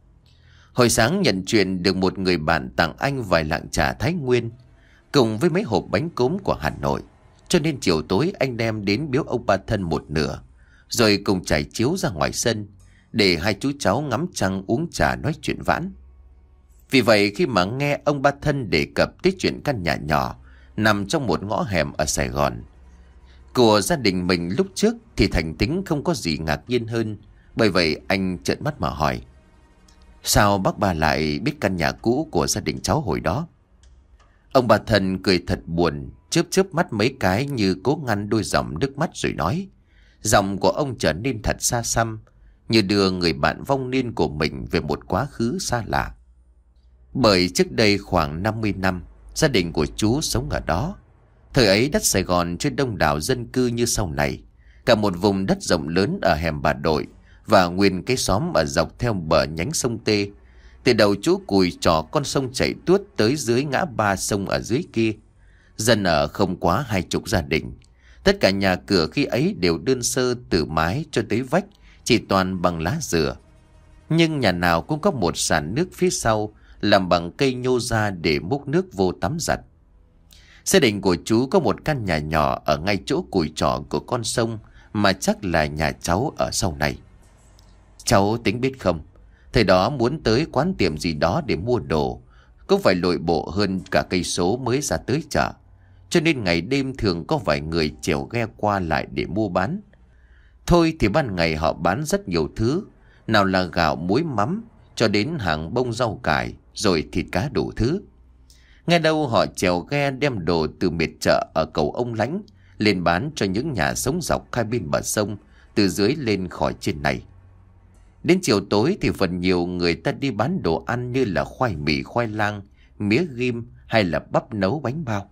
Hồi sáng nhận chuyện được một người bạn tặng anh vài lạng trà Thái Nguyên cùng với mấy hộp bánh cốm của Hà Nội, cho nên chiều tối anh đem đến biếu ông ba thân một nửa, rồi cùng trải chiếu ra ngoài sân để hai chú cháu ngắm trăng uống trà nói chuyện vãn. Vì vậy khi mà nghe ông ba thân đề cập tới chuyện căn nhà nhỏ nằm trong một ngõ hẻm ở Sài Gòn của gia đình mình lúc trước thì Thành Tính không có gì ngạc nhiên hơn. Bởi vậy anh trợn mắt mà hỏi: "Sao bác ba lại biết căn nhà cũ của gia đình cháu hồi đó?" Ông bà thân cười thật buồn, chớp chớp mắt mấy cái như cố ngăn đôi dòng nước mắt rồi nói. Giọng của ông trở nên thật xa xăm, như đưa người bạn vong niên của mình về một quá khứ xa lạ. Bởi trước đây khoảng năm mươi năm, gia đình của chú sống ở đó. Thời ấy đất Sài Gòn chưa đông đảo dân cư như sau này. Cả một vùng đất rộng lớn ở hẻm Bà Đội và nguyên cái xóm ở dọc theo bờ nhánh sông Tê. Từ đầu chú cùi trò con sông chảy tuốt tới dưới ngã ba sông ở dưới kia. Dân ở không quá hai chục gia đình. Tất cả nhà cửa khi ấy đều đơn sơ từ mái cho tới vách, chỉ toàn bằng lá dừa. Nhưng nhà nào cũng có một sàn nước phía sau làm bằng cây nhô ra để múc nước vô tắm giặt. Gia đình của chú có một căn nhà nhỏ ở ngay chỗ cùi trọ của con sông mà chắc là nhà cháu ở sau này. Cháu tính biết không, thời đó muốn tới quán tiệm gì đó để mua đồ cũng phải lội bộ hơn cả cây số mới ra tới chợ. Cho nên ngày đêm thường có vài người chèo ghe qua lại để mua bán. Thôi thì ban ngày họ bán rất nhiều thứ, nào là gạo muối mắm cho đến hàng bông rau cải, rồi thịt cá đủ thứ. Nghe đâu họ chèo ghe đem đồ từ miệt chợ ở cầu Ông Lãnh lên bán cho những nhà sống dọc hai bên bờ sông, từ dưới lên khỏi trên này. Đến chiều tối thì phần nhiều người ta đi bán đồ ăn như là khoai mì, khoai lang, mía ghim hay là bắp nấu bánh bao.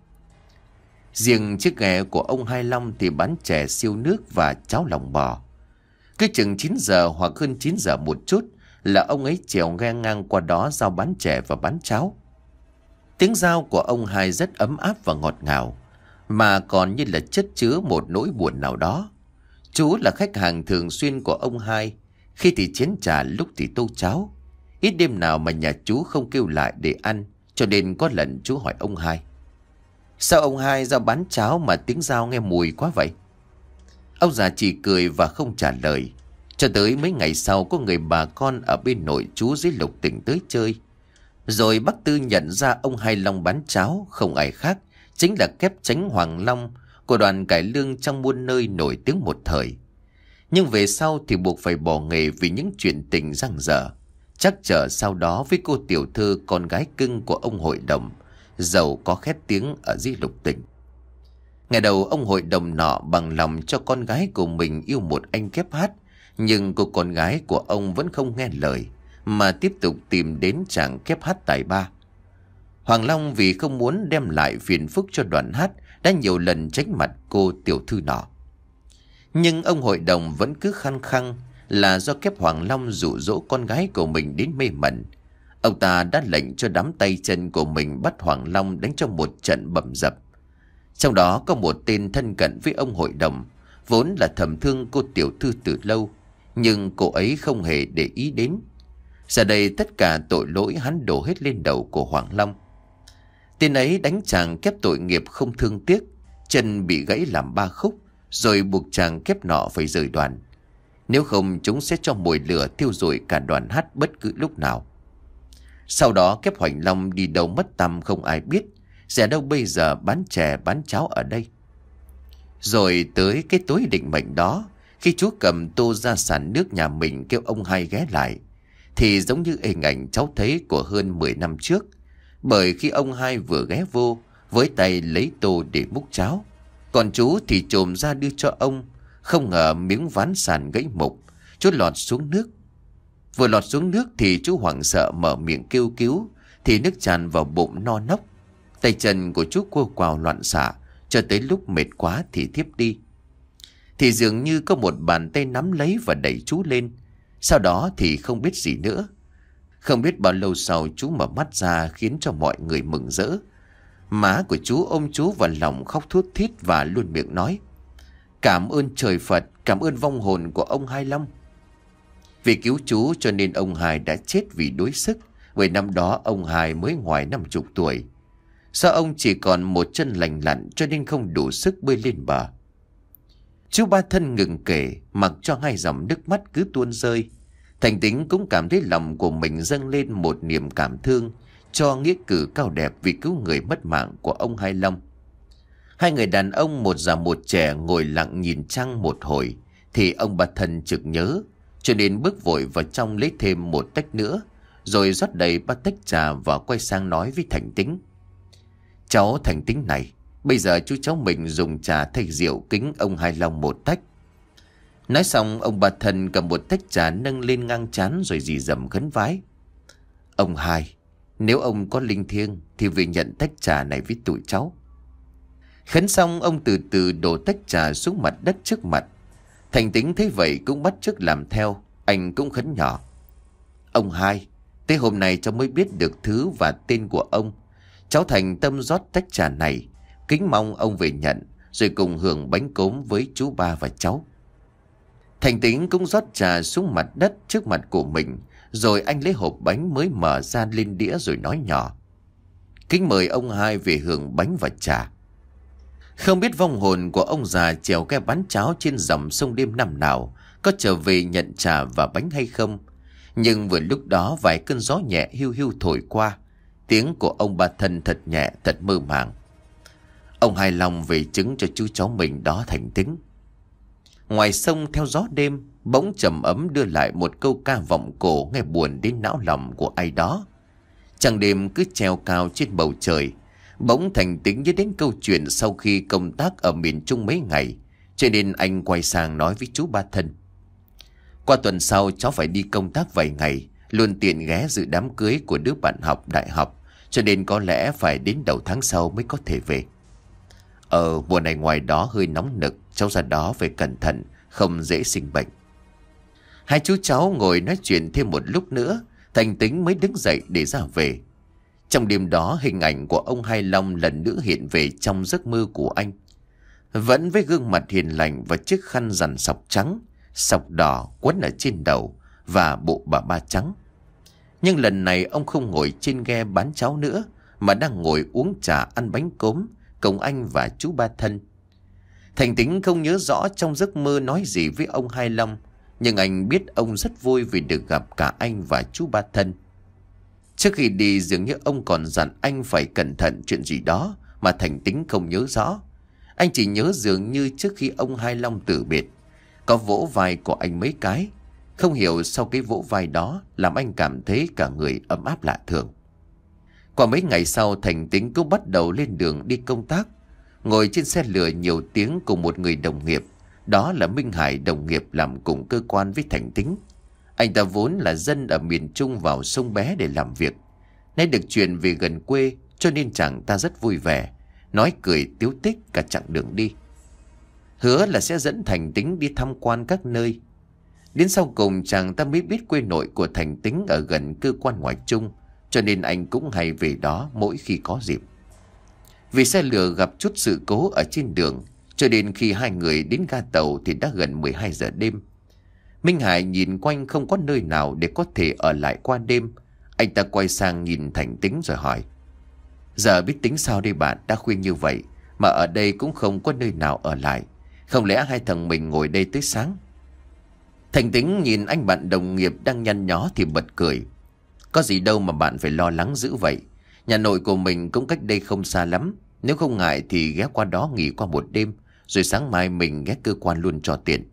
Riêng chiếc ghe của ông Hai Long thì bán chè siêu nước và cháo lòng bò. Cứ chừng chín giờ hoặc hơn chín giờ một chút là ông ấy chèo ghe ngang qua đó giao bán chè và bán cháo. Tiếng giao của ông Hai rất ấm áp và ngọt ngào, mà còn như là chất chứa một nỗi buồn nào đó. Chú là khách hàng thường xuyên của ông Hai, khi thì chén trà, lúc thì tô cháo. Ít đêm nào mà nhà chú không kêu lại để ăn, cho nên có lần chú hỏi ông Hai: sao ông Hai giao bán cháo mà tiếng giao nghe mùi quá vậy? Ông già chỉ cười và không trả lời. Cho tới mấy ngày sau có người bà con ở bên nội chú dưới Lục Tỉnh tới chơi. Rồi bác Tư nhận ra ông Hai Long bán cháo không ai khác chính là kép Chánh Hoàng Long của đoàn cải lương trong muôn nơi nổi tiếng một thời. Nhưng về sau thì buộc phải bỏ nghề vì những chuyện tình dang dở. Chắc trở sau đó với cô tiểu thư con gái cưng của ông hội đồng, giàu có khét tiếng ở dưới Lục Tỉnh. Ngày đầu ông hội đồng nọ bằng lòng cho con gái của mình yêu một anh kép hát, nhưng cô con gái của ông vẫn không nghe lời mà tiếp tục tìm đến chàng kép hát tài ba. Hoàng Long vì không muốn đem lại phiền phức cho đoàn hát đã nhiều lần tránh mặt cô tiểu thư nọ. Nhưng ông hội đồng vẫn cứ khăng khăng là do kép Hoàng Long dụ dỗ con gái của mình đến mê mẩn. Ông ta đã lệnh cho đám tay chân của mình bắt Hoàng Long đánh cho một trận bầm dập. Trong đó có một tên thân cận với ông hội đồng, vốn là thầm thương cô tiểu thư từ lâu, nhưng cô ấy không hề để ý đến. Giờ đây tất cả tội lỗi hắn đổ hết lên đầu của Hoàng Long. Tên ấy đánh chàng kép tội nghiệp không thương tiếc, chân bị gãy làm ba khúc, rồi buộc chàng kép nọ phải rời đoàn. Nếu không chúng sẽ cho mồi lửa thiêu rụi cả đoàn hát bất cứ lúc nào. Sau đó kép Hoành Long đi đâu mất tăm không ai biết, rẻ đâu bây giờ bán chè bán cháo ở đây. Rồi tới cái tối định mệnh đó, khi chú cầm tô ra sàn nước nhà mình kêu ông Hai ghé lại, thì giống như hình ảnh cháu thấy của hơn mười năm trước. Bởi khi ông Hai vừa ghé vô, với tay lấy tô để múc cháo, còn chú thì chồm ra đưa cho ông. Không ngờ miếng ván sàn gãy mục, chú lọt xuống nước. Vừa lọt xuống nước thì chú hoảng sợ mở miệng kêu cứu, thì nước tràn vào bụng no nốc. Tay chân của chú quơ quào loạn xạ, cho tới lúc mệt quá thì thiếp đi. Thì dường như có một bàn tay nắm lấy và đẩy chú lên. Sau đó thì không biết gì nữa. Không biết bao lâu sau chú mở mắt ra khiến cho mọi người mừng rỡ. Má của chú ôm chú vào lòng khóc thút thít và luôn miệng nói: cảm ơn trời Phật, cảm ơn vong hồn của ông Hai Long. Vì cứu chú cho nên ông Hai đã chết vì đuối sức, bởi năm đó ông Hai mới ngoài năm chục tuổi. Do ông chỉ còn một chân lành lặn cho nên không đủ sức bơi lên bờ. Chú Ba Thân ngừng kể, mặc cho hai dòng nước mắt cứ tuôn rơi. Thành Tính cũng cảm thấy lòng của mình dâng lên một niềm cảm thương cho nghĩa cử cao đẹp vì cứu người mất mạng của ông Hai Long. Hai người đàn ông một già một trẻ ngồi lặng nhìn trăng một hồi, thì ông Ba Thân chực nhớ, cho nên bước vội vào trong lấy thêm một tách nữa, rồi rót đầy ba tách trà và quay sang nói với Thành Tính: cháu Thành Tính này, bây giờ chú cháu mình dùng trà thay rượu kính ông Hai Long một tách. Nói xong ông bà Thân cầm một tách trà nâng lên ngang trán rồi rì rầm khấn vái. Ông hai, nếu ông có linh thiêng thì về nhận tách trà này với tụi cháu. Khấn xong ông từ từ đổ tách trà xuống mặt đất trước mặt. Thành Tính thấy vậy cũng bắt chước làm theo. Anh cũng khấn nhỏ. Ông hai, tới hôm nay cháu mới biết được thứ và tên của ông. Cháu thành tâm rót tách trà này, kính mong ông về nhận, rồi cùng hưởng bánh cốm với chú ba và cháu. Thành Tính cũng rót trà xuống mặt đất trước mặt của mình, rồi anh lấy hộp bánh mới mở ra lên đĩa rồi nói nhỏ. Kính mời ông hai về hưởng bánh và trà. Không biết vong hồn của ông già chèo ghe bán cháo trên dòng sông đêm năm nào có trở về nhận trà và bánh hay không. Nhưng vừa lúc đó vài cơn gió nhẹ hiu hiu thổi qua. Tiếng của ông bà Thân thật nhẹ, thật mơ màng. Ông hài lòng về chứng cho chú cháu mình đó Thành Tính. Ngoài sông theo gió đêm, bỗng trầm ấm đưa lại một câu ca vọng cổ nghe buồn đến não lòng của ai đó. Trăng đêm cứ treo cao trên bầu trời. Bỗng Thành Tính nhớ đến câu chuyện sau khi công tác ở miền Trung mấy ngày, cho nên anh quay sang nói với chú ba Thân. Qua tuần sau cháu phải đi công tác vài ngày, luôn tiện ghé dự đám cưới của đứa bạn học đại học, cho nên có lẽ phải đến đầu tháng sau mới có thể về. Ờ, mùa này ngoài đó hơi nóng nực, cháu ra đó phải cẩn thận, không dễ sinh bệnh. Hai chú cháu ngồi nói chuyện thêm một lúc nữa, Thành Tính mới đứng dậy để ra về. Trong đêm đó, hình ảnh của ông Hai Long lần nữa hiện về trong giấc mơ của anh. Vẫn với gương mặt hiền lành và chiếc khăn rằn sọc trắng, sọc đỏ quấn ở trên đầu và bộ bà ba trắng. Nhưng lần này ông không ngồi trên ghe bán cháo nữa, mà đang ngồi uống trà ăn bánh cốm cùng anh và chú ba Thân. Thành Tính không nhớ rõ trong giấc mơ nói gì với ông Hai Long, nhưng anh biết ông rất vui vì được gặp cả anh và chú ba Thân. Trước khi đi dường như ông còn dặn anh phải cẩn thận chuyện gì đó mà Thành Tính không nhớ rõ. Anh chỉ nhớ dường như trước khi ông Hai Long từ biệt, có vỗ vai của anh mấy cái. Không hiểu sau cái vỗ vai đó làm anh cảm thấy cả người ấm áp lạ thường. Qua mấy ngày sau, Thành Tính cũng bắt đầu lên đường đi công tác. Ngồi trên xe lửa nhiều tiếng cùng một người đồng nghiệp. Đó là Minh Hải, đồng nghiệp làm cùng cơ quan với Thành Tính. Anh ta vốn là dân ở miền Trung vào sông Bé để làm việc. Nay được chuyển về gần quê cho nên chàng ta rất vui vẻ, nói cười tiếu tích cả chặng đường đi. Hứa là sẽ dẫn Thành Tính đi tham quan các nơi. Đến sau cùng chàng ta mới biết quê nội của Thành Tính ở gần cơ quan ngoại trung, cho nên anh cũng hay về đó mỗi khi có dịp. Vì xe lửa gặp chút sự cố ở trên đường, cho đến khi hai người đến ga tàu thì đã gần mười hai giờ đêm. Minh Hải nhìn quanh không có nơi nào để có thể ở lại qua đêm. Anh ta quay sang nhìn Thành Tính rồi hỏi. Giờ biết tính sao đây bạn, đã khuya như vậy mà ở đây cũng không có nơi nào ở lại. Không lẽ hai thằng mình ngồi đây tới sáng? Thành Tính nhìn anh bạn đồng nghiệp đang nhăn nhó thì bật cười. Có gì đâu mà bạn phải lo lắng dữ vậy. Nhà nội của mình cũng cách đây không xa lắm. Nếu không ngại thì ghé qua đó nghỉ qua một đêm, rồi sáng mai mình ghé cơ quan luôn cho tiện.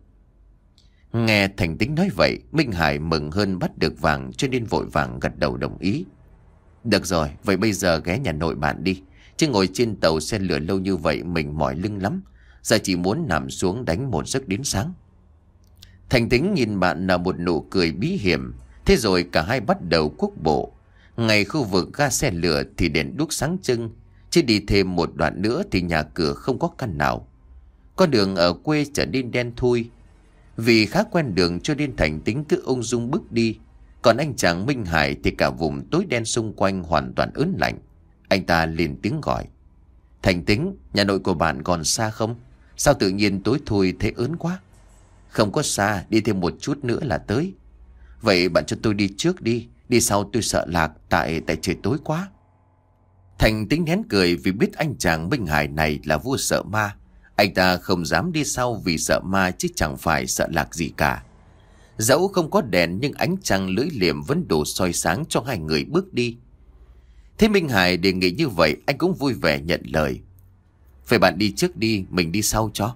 Nghe Thành Tính nói vậy, Minh Hải mừng hơn bắt được vàng, cho nên vội vàng gật đầu đồng ý. Được rồi, vậy bây giờ ghé nhà nội bạn đi. Chứ ngồi trên tàu xe lửa lâu như vậy mình mỏi lưng lắm. Giờ chỉ muốn nằm xuống đánh một giấc đến sáng. Thành Tính nhìn bạn nở một nụ cười bí hiểm. Thế rồi cả hai bắt đầu cuốc bộ. Ngay khu vực ga xe lửa thì đèn đuốc sáng trưng, chứ đi thêm một đoạn nữa thì nhà cửa không có căn nào. Con đường ở quê trở nên đen thui. Vì khá quen đường cho nên Thành Tính cứ ung dung bước đi. Còn anh chàng Minh Hải thì cả vùng tối đen xung quanh hoàn toàn ớn lạnh. Anh ta lên tiếng gọi. Thành Tính, nhà nội của bạn còn xa không? Sao tự nhiên tối thui thế ớn quá? Không có xa, đi thêm một chút nữa là tới. Vậy bạn cho tôi đi trước đi. Đi sau tôi sợ lạc, tại tại trời tối quá. Thành Tính nén cười vì biết anh chàng Minh Hải này là vua sợ ma. Anh ta không dám đi sau vì sợ ma chứ chẳng phải sợ lạc gì cả. Dẫu không có đèn nhưng ánh trăng lưỡi liềm vẫn đủ soi sáng cho hai người bước đi. Thế Minh Hải đề nghị như vậy, anh cũng vui vẻ nhận lời. Vậy bạn đi trước đi, mình đi sau cho.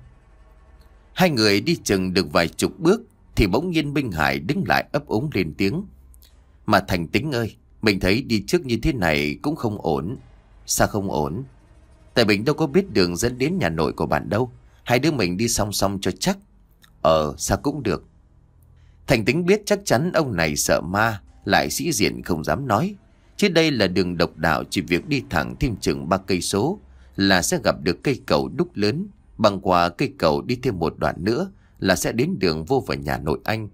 Hai người đi chừng được vài chục bước thì bỗng nhiên Minh Hải đứng lại ấp úng lên tiếng. Mà Thành Tính ơi, mình thấy đi trước như thế này cũng không ổn. Sao không ổn? Tại mình đâu có biết đường dẫn đến nhà nội của bạn đâu. Hai đứa mình đi song song cho chắc. Ờ sao cũng được. Thành Tính biết chắc chắn ông này sợ ma, lại sĩ diện không dám nói. Chứ đây là đường độc đạo, chỉ việc đi thẳng thêm chừng ba cây số là sẽ gặp được cây cầu đúc lớn. Băng qua cây cầu đi thêm một đoạn nữa là sẽ đến đường vô vào nhà nội anh.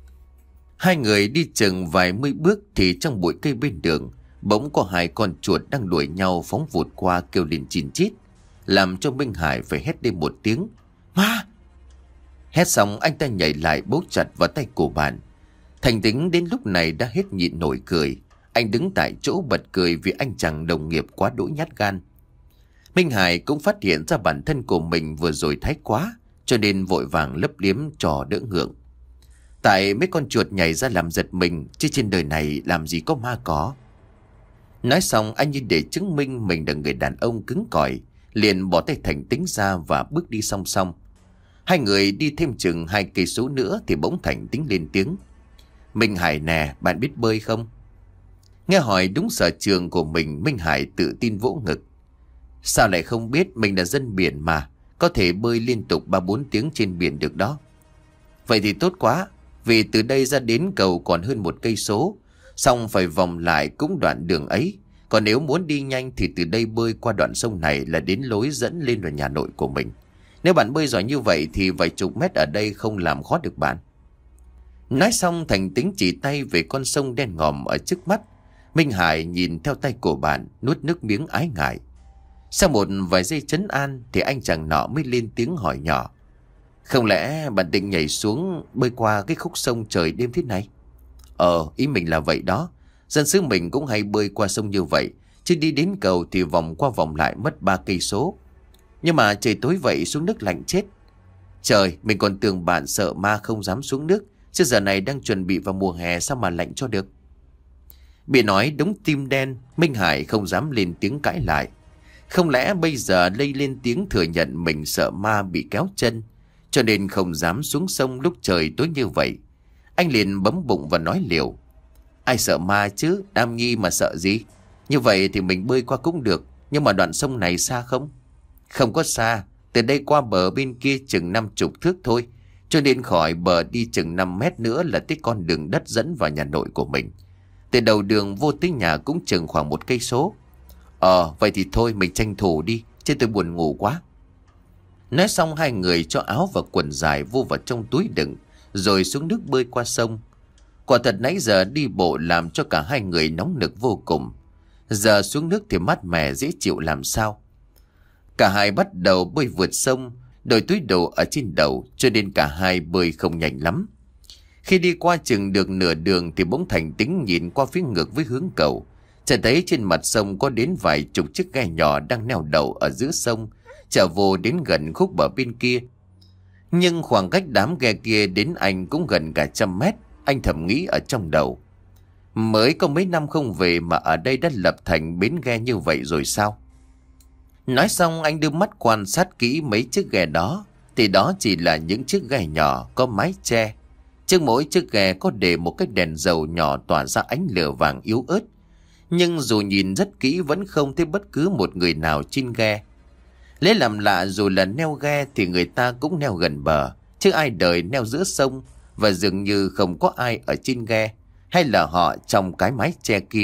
Hai người đi chừng vài mươi bước thì trong bụi cây bên đường bỗng có hai con chuột đang đuổi nhau phóng vụt qua kêu lên chín chít, làm cho Minh Hải phải hét lên một tiếng ma. Hét xong anh ta nhảy lại bấu chặt vào tay của bạn. Thành Tính đến lúc này đã hết nhịn nổi cười. Anh đứng tại chỗ bật cười vì anh chàng đồng nghiệp quá đỗi nhát gan. Minh Hải cũng phát hiện ra bản thân của mình vừa rồi thái quá, cho nên vội vàng lấp liếm trò đỡ ngượng. Tại mấy con chuột nhảy ra làm giật mình, chứ trên đời này làm gì có ma có. Nói xong anh như để chứng minh mình là người đàn ông cứng cỏi, liền bỏ tay Thành Tính ra và bước đi song song. Hai người đi thêm chừng hai cây số nữa thì bỗng Thành Tính lên tiếng. Minh Hải nè, bạn biết bơi không? Nghe hỏi đúng sở trường của mình, Minh Hải tự tin vỗ ngực. Sao lại không biết, mình là dân biển mà, có thể bơi liên tục ba bốn tiếng trên biển được đó. Vậy thì tốt quá, vì từ đây ra đến cầu còn hơn một cây số, xong phải vòng lại cũng đoạn đường ấy. Còn nếu muốn đi nhanh thì từ đây bơi qua đoạn sông này là đến lối dẫn lên vào nhà nội của mình. Nếu bạn bơi giỏi như vậy thì vài chục mét ở đây không làm khó được bạn. Nói xong Thành Tính chỉ tay về con sông đen ngòm ở trước mắt. Minh Hải nhìn theo tay của bạn, nuốt nước miếng ái ngại. Sau một vài giây trấn an thì anh chàng nọ mới lên tiếng hỏi nhỏ. Không lẽ bạn định nhảy xuống bơi qua cái khúc sông trời đêm thế này? Ờ, ý mình là vậy đó. Dân xứ mình cũng hay bơi qua sông như vậy, chứ đi đến cầu thì vòng qua vòng lại mất ba cây số. Nhưng mà trời tối vậy xuống nước lạnh chết. Trời, mình còn tưởng bạn sợ ma không dám xuống nước, chứ giờ này đang chuẩn bị vào mùa hè sao mà lạnh cho được. Bị nói đúng tim đen, Minh Hải không dám lên tiếng cãi lại. Không lẽ bây giờ lây lên tiếng thừa nhận mình sợ ma bị kéo chân, cho nên không dám xuống sông lúc trời tối như vậy. Anh liền bấm bụng và nói liều. Ai sợ ma chứ, Đam Nhi mà sợ gì? Như vậy thì mình bơi qua cũng được, nhưng mà đoạn sông này xa không? Không có xa, từ đây qua bờ bên kia chừng năm chục thước thôi, cho nên khỏi bờ đi chừng năm mét nữa là tới con đường đất dẫn vào nhà nội của mình. Từ đầu đường vô tới nhà cũng chừng khoảng một cây số. Ờ, vậy thì thôi mình tranh thủ đi, chứ tôi buồn ngủ quá. Nói xong hai người cho áo và quần dài vô vào trong túi đựng, rồi xuống nước bơi qua sông. Quả thật nãy giờ đi bộ làm cho cả hai người nóng nực vô cùng. Giờ xuống nước thì mát mẻ dễ chịu làm sao. Cả hai bắt đầu bơi vượt sông, đội túi đồ ở trên đầu, cho nên cả hai bơi không nhanh lắm. Khi đi qua chừng được nửa đường thì bỗng Thành Tính nhìn qua phía ngược với hướng cầu, chợt thấy trên mặt sông có đến vài chục chiếc ghe nhỏ đang neo đậu ở giữa sông, chở vô đến gần khúc bờ bên kia. Nhưng khoảng cách đám ghe kia đến anh cũng gần cả trăm mét. Anh thầm nghĩ ở trong đầu, mới có mấy năm không về mà ở đây đã lập thành bến ghe như vậy rồi sao? Nói xong anh đưa mắt quan sát kỹ mấy chiếc ghe đó, thì đó chỉ là những chiếc ghe nhỏ có mái che. Trước mỗi chiếc ghe có để một cái đèn dầu nhỏ tỏa ra ánh lửa vàng yếu ớt. Nhưng dù nhìn rất kỹ vẫn không thấy bất cứ một người nào trên ghe. Lấy làm lạ, dù là neo ghe thì người ta cũng neo gần bờ, chứ ai đời neo giữa sông, và dường như không có ai ở trên ghe, hay là họ trong cái mái che kia.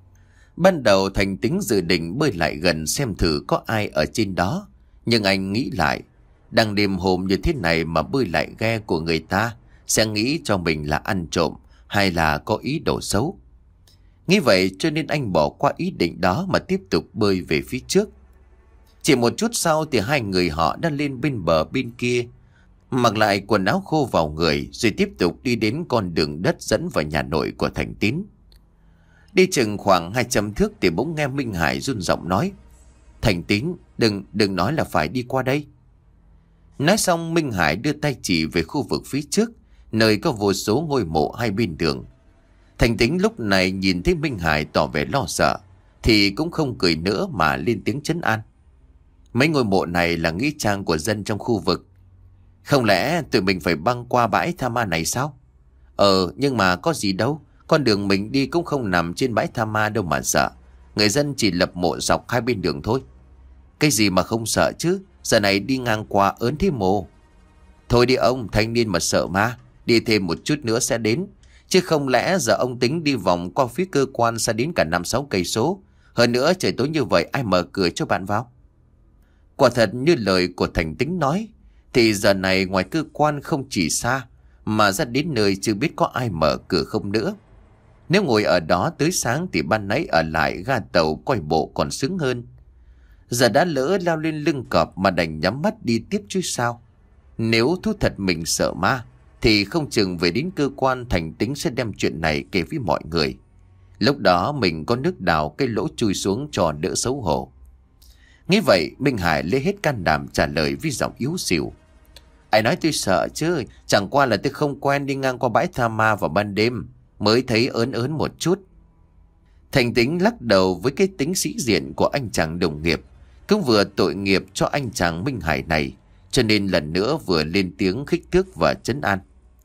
Ban đầu Thành Tính dự định bơi lại gần xem thử có ai ở trên đó, nhưng anh nghĩ lại, đang đêm hôm như thế này mà bơi lại ghe của người ta, sẽ nghĩ cho mình là ăn trộm hay là có ý đồ xấu. Nghĩ vậy cho nên anh bỏ qua ý định đó mà tiếp tục bơi về phía trước. Chỉ một chút sau thì hai người họ đã lên bên bờ bên kia, mặc lại quần áo khô vào người, rồi tiếp tục đi đến con đường đất dẫn vào nhà nội của Thành Tín. Đi chừng khoảng hai trăm thước thì bỗng nghe Minh Hải run giọng nói. Thành Tín, đừng, đừng nói là phải đi qua đây. Nói xong Minh Hải đưa tay chỉ về khu vực phía trước, nơi có vô số ngôi mộ hai bên đường. Thành Tín lúc này nhìn thấy Minh Hải tỏ vẻ lo sợ, thì cũng không cười nữa mà lên tiếng trấn an. Mấy ngôi mộ này là nghĩa trang của dân trong khu vực. Không lẽ tụi mình phải băng qua bãi tha ma này sao? Ờ, nhưng mà có gì đâu, con đường mình đi cũng không nằm trên bãi tha ma đâu mà sợ. Người dân chỉ lập mộ dọc hai bên đường thôi. Cái gì mà không sợ chứ, giờ này đi ngang qua ớn thế mồ. Thôi đi ông, thanh niên mà sợ ma, đi thêm một chút nữa sẽ đến. Chứ không lẽ giờ ông tính đi vòng qua phía cơ quan xa đến cả năm sáu cây số. Hơn nữa trời tối như vậy ai mở cửa cho bạn vào? Quả thật như lời của Thành Tính nói, thì giờ này ngoài cơ quan không chỉ xa, mà ra đến nơi chưa biết có ai mở cửa không nữa. Nếu ngồi ở đó tới sáng thì ban nãy ở lại ga tàu coi bộ còn sướng hơn. Giờ đã lỡ leo lên lưng cọp mà đành nhắm mắt đi tiếp chứ sao. Nếu thú thật mình sợ ma, thì không chừng về đến cơ quan Thành Tính sẽ đem chuyện này kể với mọi người. Lúc đó mình có nước đào cái lỗ chui xuống cho đỡ xấu hổ. Nghĩ vậy, Minh Hải lấy hết can đảm trả lời với giọng yếu xìu. Ai nói tôi sợ chứ, chẳng qua là tôi không quen đi ngang qua bãi tha ma vào ban đêm, mới thấy ớn ớn một chút. Thành Tính lắc đầu với cái tính sĩ diện của anh chàng đồng nghiệp, cũng vừa tội nghiệp cho anh chàng Minh Hải này, cho nên lần nữa vừa lên tiếng khích thước và trấn an.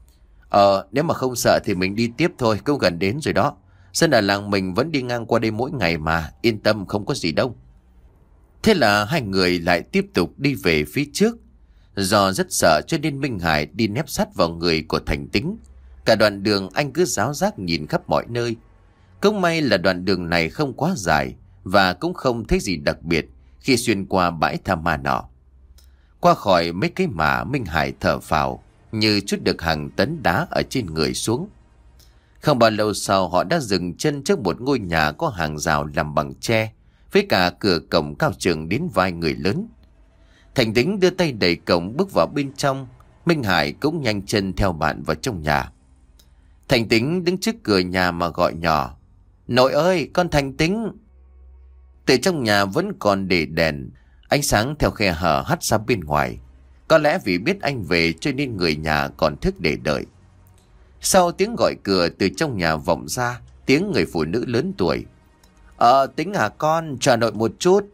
Ờ, nếu mà không sợ thì mình đi tiếp thôi, cũng gần đến rồi đó. Dân ở làng mình vẫn đi ngang qua đây mỗi ngày mà, yên tâm không có gì đâu. Thế là hai người lại tiếp tục đi về phía trước. Do rất sợ cho nên Minh Hải đi nép sát vào người của Thành Tính. Cả đoạn đường anh cứ ráo rác nhìn khắp mọi nơi. Cũng may là đoạn đường này không quá dài và cũng không thấy gì đặc biệt khi xuyên qua bãi tha ma nọ. Qua khỏi mấy cái mả, Minh Hải thở phào như chút được hàng tấn đá ở trên người xuống. Không bao lâu sau họ đã dừng chân trước một ngôi nhà có hàng rào làm bằng tre, với cả cửa cổng cao chừng đến vai người lớn. Thành Tính đưa tay đẩy cổng bước vào bên trong. Minh Hải cũng nhanh chân theo bạn vào trong nhà. Thành Tính đứng trước cửa nhà mà gọi nhỏ. Nội ơi, con Thành Tính. Từ trong nhà vẫn còn để đèn, ánh sáng theo khe hở hắt ra bên ngoài. Có lẽ vì biết anh về cho nên người nhà còn thức để đợi. Sau tiếng gọi cửa từ trong nhà vọng ra tiếng người phụ nữ lớn tuổi. Ờ, Tính hả con, chờ nội một chút.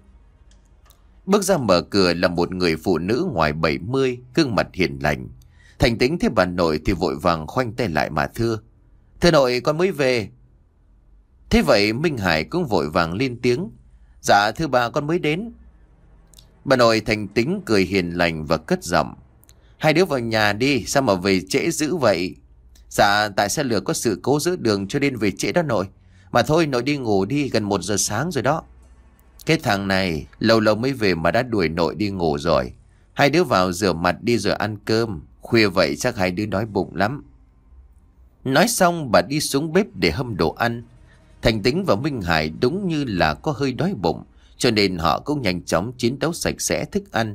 Bước ra mở cửa là một người phụ nữ ngoài bảy mươi, gương mặt hiền lành. Thành Tính thấy bà nội thì vội vàng khoanh tay lại mà thưa. Thưa nội, con mới về. Thế vậy Minh Hải cũng vội vàng lên tiếng. Dạ thưa bà, con mới đến. Bà nội Thành Tính cười hiền lành và cất giọng. Hai đứa vào nhà đi, sao mà về trễ dữ vậy? Dạ tại xe lửa có sự cố giữa đường cho nên về trễ đó nội. Mà thôi nội đi ngủ đi, gần một giờ sáng rồi đó. Cái thằng này lâu lâu mới về mà đã đuổi nội đi ngủ rồi. Hai đứa vào rửa mặt đi rồi ăn cơm. Khuya vậy chắc hai đứa đói bụng lắm. Nói xong bà đi xuống bếp để hâm đồ ăn. Thành Tính và Minh Hải đúng như là có hơi đói bụng, cho nên họ cũng nhanh chóng chiến đấu sạch sẽ thức ăn.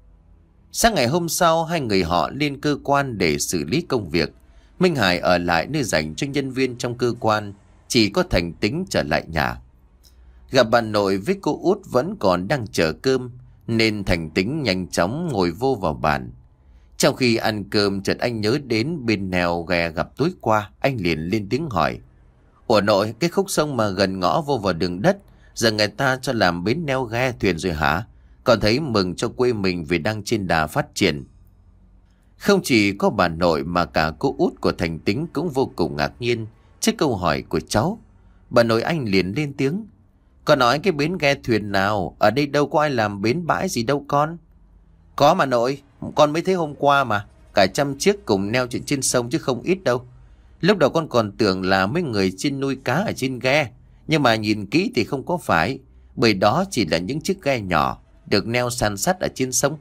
Sáng ngày hôm sau, hai người họ lên cơ quan để xử lý công việc. Minh Hải ở lại nơi dành cho nhân viên trong cơ quan, chỉ có Thành Tính trở lại nhà. Gặp bà nội với cô út vẫn còn đang chờ cơm, nên Thành Tính nhanh chóng ngồi vô vào bàn. Trong khi ăn cơm, chợt anh nhớ đến bên neo ghe gặp tối qua, anh liền lên tiếng hỏi. Ủa nội, cái khúc sông mà gần ngõ vô vào đường đất, giờ người ta cho làm bến neo ghe thuyền rồi hả? Còn thấy mừng cho quê mình vì đang trên đà phát triển. Không chỉ có bà nội mà cả cô út của Thành Tính cũng vô cùng ngạc nhiên trước câu hỏi của cháu. Bà nội anh liền lên tiếng. Con nói cái bến ghe thuyền nào? Ở đây đâu có ai làm bến bãi gì đâu con. Có mà nội, con mới thấy hôm qua mà. Cả trăm chiếc cùng neo chuyện trên sông chứ không ít đâu. Lúc đầu con còn tưởng là mấy người trên nuôi cá ở trên ghe. Nhưng mà nhìn kỹ thì không có phải. Bởi đó chỉ là những chiếc ghe nhỏ được neo san sắt ở trên sông.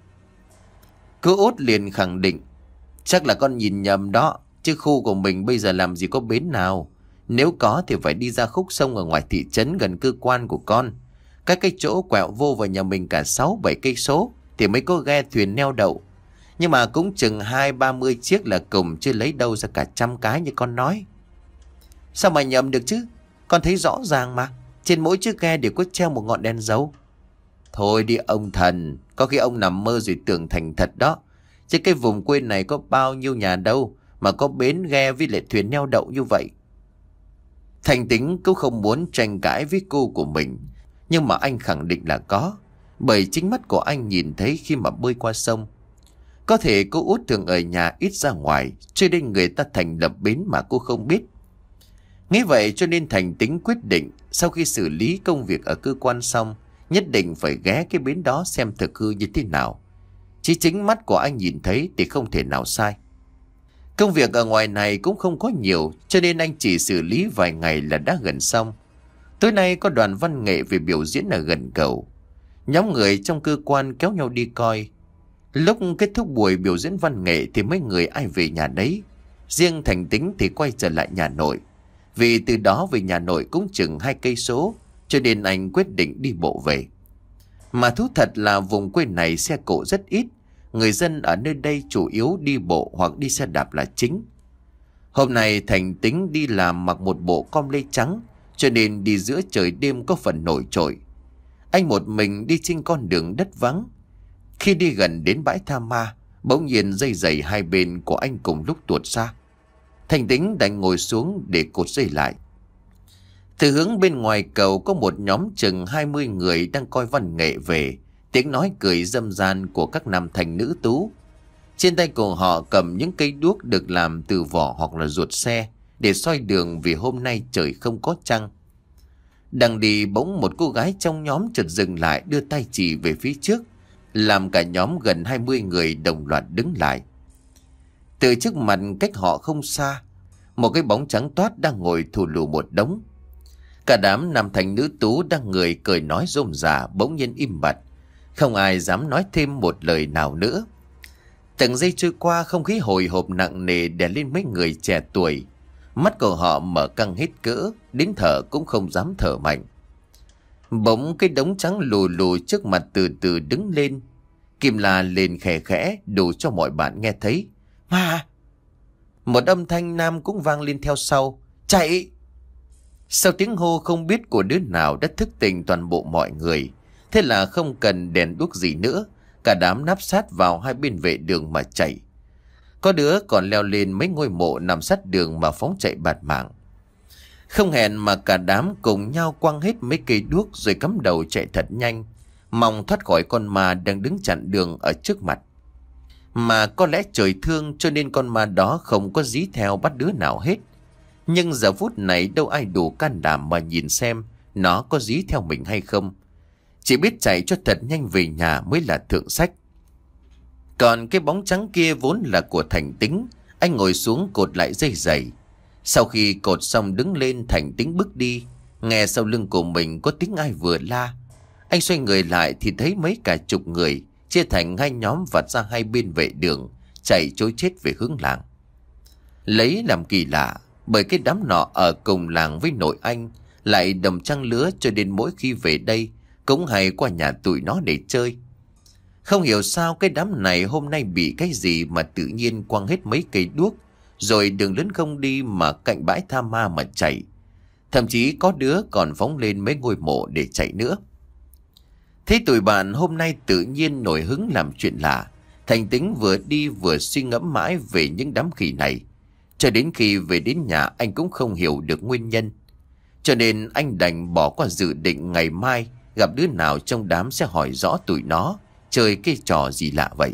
Cô út liền khẳng định. Chắc là con nhìn nhầm đó. Chứ khu của mình bây giờ làm gì có bến nào. Nếu có thì phải đi ra khúc sông ở ngoài thị trấn gần cơ quan của con. Các cái chỗ quẹo vô vào nhà mình cả sáu bảy cây số thì mới có ghe thuyền neo đậu. Nhưng mà cũng chừng hai ba mươi chiếc là cùng, chứ lấy đâu ra cả trăm cái như con nói. Sao mà nhầm được chứ? Con thấy rõ ràng mà. Trên mỗi chiếc ghe đều có treo một ngọn đèn dầu. Thôi đi ông thần, có khi ông nằm mơ rồi tưởng thành thật đó. Chứ cái vùng quê này có bao nhiêu nhà đâu mà có bến ghe với lại thuyền neo đậu như vậy. Thành Tính cũng không muốn tranh cãi với cô của mình, nhưng mà anh khẳng định là có, bởi chính mắt của anh nhìn thấy khi mà bơi qua sông. Có thể cô út thường ở nhà ít ra ngoài, cho nên người ta thành lập bến mà cô không biết. Nghĩ vậy cho nên Thành Tính quyết định sau khi xử lý công việc ở cơ quan xong, nhất định phải ghé cái bến đó xem thực hư như thế nào. Chỉ chính mắt của anh nhìn thấy thì không thể nào sai. Công việc ở ngoài này cũng không có nhiều, cho nên anh chỉ xử lý vài ngày là đã gần xong. Tối nay có đoàn văn nghệ về biểu diễn ở gần cầu. Nhóm người trong cơ quan kéo nhau đi coi. Lúc kết thúc buổi biểu diễn văn nghệ thì mấy người ai về nhà đấy. Riêng Thành Tính thì quay trở lại nhà nội. Vì từ đó về nhà nội cũng chừng hai cây số, cho nên anh quyết định đi bộ về. Mà thú thật là vùng quê này xe cộ rất ít. Người dân ở nơi đây chủ yếu đi bộ hoặc đi xe đạp là chính. Hôm nay Thành Tính đi làm mặc một bộ com lê trắng, cho nên đi giữa trời đêm có phần nổi trội. Anh một mình đi trên con đường đất vắng. Khi đi gần đến bãi tha ma, bỗng nhiên dây giày hai bên của anh cùng lúc tuột ra. Thành Tính đành ngồi xuống để cột dây lại. Từ hướng bên ngoài cầu có một nhóm chừng hai mươi người đang coi văn nghệ về. Tiếng nói cười râm ran của các nam thanh nữ tú. Trên tay của họ cầm những cây đuốc được làm từ vỏ hoặc là ruột xe để soi đường vì hôm nay trời không có trăng. Đang đi bỗng một cô gái trong nhóm chợt dừng lại đưa tay chỉ về phía trước, làm cả nhóm gần hai mươi người đồng loạt đứng lại. Từ trước mặt cách họ không xa, một cái bóng trắng toát đang ngồi thù lù một đống. Cả đám nam thanh nữ tú đang người cười nói rôm rả bỗng nhiên im bặt, không ai dám nói thêm một lời nào nữa. Từng giây trôi qua, không khí hồi hộp nặng nề đè lên mấy người trẻ tuổi. Mắt của họ mở căng hết cỡ, đến thở cũng không dám thở mạnh. Bỗng cái đống trắng lù lù trước mặt từ từ đứng lên. Kim la lên khẽ khẽ đủ cho mọi bạn nghe thấy. Ma! Một âm thanh nam cũng vang lên theo sau. Chạy! Sau tiếng hô không biết của đứa nào đã thức tỉnh toàn bộ mọi người. Thế là không cần đèn đuốc gì nữa, cả đám náp sát vào hai bên vệ đường mà chạy. Có đứa còn leo lên mấy ngôi mộ nằm sát đường mà phóng chạy bạt mạng. Không hẹn mà cả đám cùng nhau quăng hết mấy cây đuốc rồi cắm đầu chạy thật nhanh, mong thoát khỏi con ma đang đứng chặn đường ở trước mặt. Mà có lẽ trời thương cho nên con ma đó không có dí theo bắt đứa nào hết. Nhưng giờ phút này đâu ai đủ can đảm mà nhìn xem nó có dí theo mình hay không. Chỉ biết chạy cho thật nhanh về nhà mới là thượng sách. Còn cái bóng trắng kia vốn là của Thành Tính. Anh ngồi xuống cột lại dây giày. Sau khi cột xong đứng lên, Thành Tính bước đi. Nghe sau lưng của mình có tiếng ai vừa la. Anh xoay người lại thì thấy mấy cả chục người chia thành hai nhóm vặt ra hai bên vệ đường, chạy trối chết về hướng làng. Lấy làm kỳ lạ, bởi cái đám nọ ở cùng làng với nội anh, lại đồng trang lứa, cho nên mỗi khi về đây cũng hay qua nhà tụi nó để chơi. Không hiểu sao cái đám này hôm nay bị cái gì mà tự nhiên quăng hết mấy cây đuốc, rồi đường lớn không đi mà cạnh bãi tha ma mà chạy. Thậm chí có đứa còn phóng lên mấy ngôi mộ để chạy nữa. Thế tụi bạn hôm nay tự nhiên nổi hứng làm chuyện lạ. Thành Tính vừa đi vừa suy ngẫm mãi về những đám khỉ này. Cho đến khi về đến nhà anh cũng không hiểu được nguyên nhân. Cho nên anh đành bỏ qua dự định ngày mai gặp đứa nào trong đám sẽ hỏi rõ tụi nó chơi cái trò gì lạ vậy.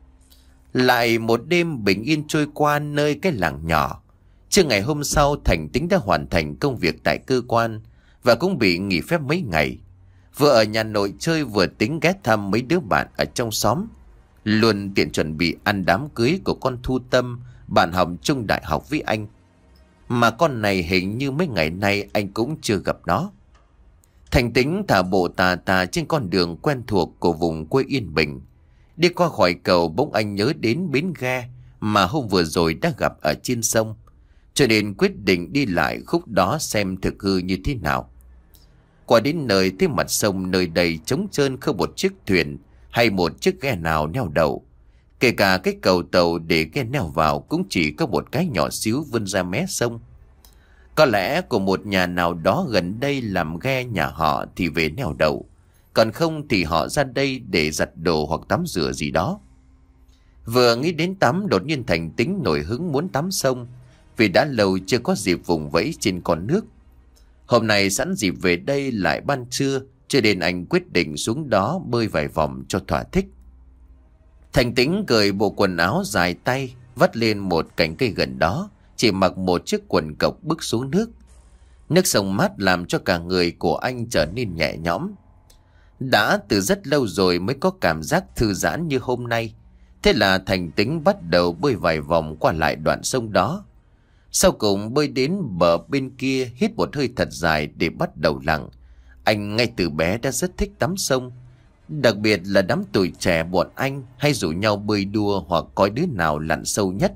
Lại một đêm bình yên trôi qua nơi cái làng nhỏ. Trưa ngày hôm sau, Thành Tính đã hoàn thành công việc tại cơ quan và cũng bị nghỉ phép mấy ngày. Vừa ở nhà nội chơi vừa tính ghé thăm mấy đứa bạn ở trong xóm, luôn tiện chuẩn bị ăn đám cưới của con Thu Tâm, bạn học chung đại học với anh. Mà con này hình như mấy ngày nay anh cũng chưa gặp nó. Thành Tính thả bộ tà tà trên con đường quen thuộc của vùng quê Yên Bình. Đi qua khỏi cầu bỗng anh nhớ đến bến ghe mà hôm vừa rồi đã gặp ở trên sông, cho nên quyết định đi lại khúc đó xem thực hư như thế nào. Qua đến nơi thấy mặt sông nơi đây trống trơn, không một chiếc thuyền hay một chiếc ghe nào neo đậu. Kể cả cái cầu tàu để ghe neo vào cũng chỉ có một cái nhỏ xíu vươn ra mé sông. Có lẽ của một nhà nào đó gần đây làm ghe nhà họ thì về neo đậu, còn không thì họ ra đây để giặt đồ hoặc tắm rửa gì đó. Vừa nghĩ đến tắm, đột nhiên Thành Tính nổi hứng muốn tắm sông, vì đã lâu chưa có dịp vùng vẫy trên con nước. Hôm nay sẵn dịp về đây lại ban trưa, cho nên anh quyết định xuống đó bơi vài vòng cho thỏa thích. Thành Tính cởi bộ quần áo dài tay, vắt lên một cành cây gần đó, chỉ mặc một chiếc quần cộc bước xuống nước. Nước sông mát làm cho cả người của anh trở nên nhẹ nhõm. Đã từ rất lâu rồi mới có cảm giác thư giãn như hôm nay. Thế là Thành Tính bắt đầu bơi vài vòng qua lại đoạn sông đó. Sau cùng bơi đến bờ bên kia, hít một hơi thật dài để bắt đầu lặn. Anh ngay từ bé đã rất thích tắm sông. Đặc biệt là đám tuổi trẻ bọn anh hay rủ nhau bơi đua hoặc coi đứa nào lặn sâu nhất.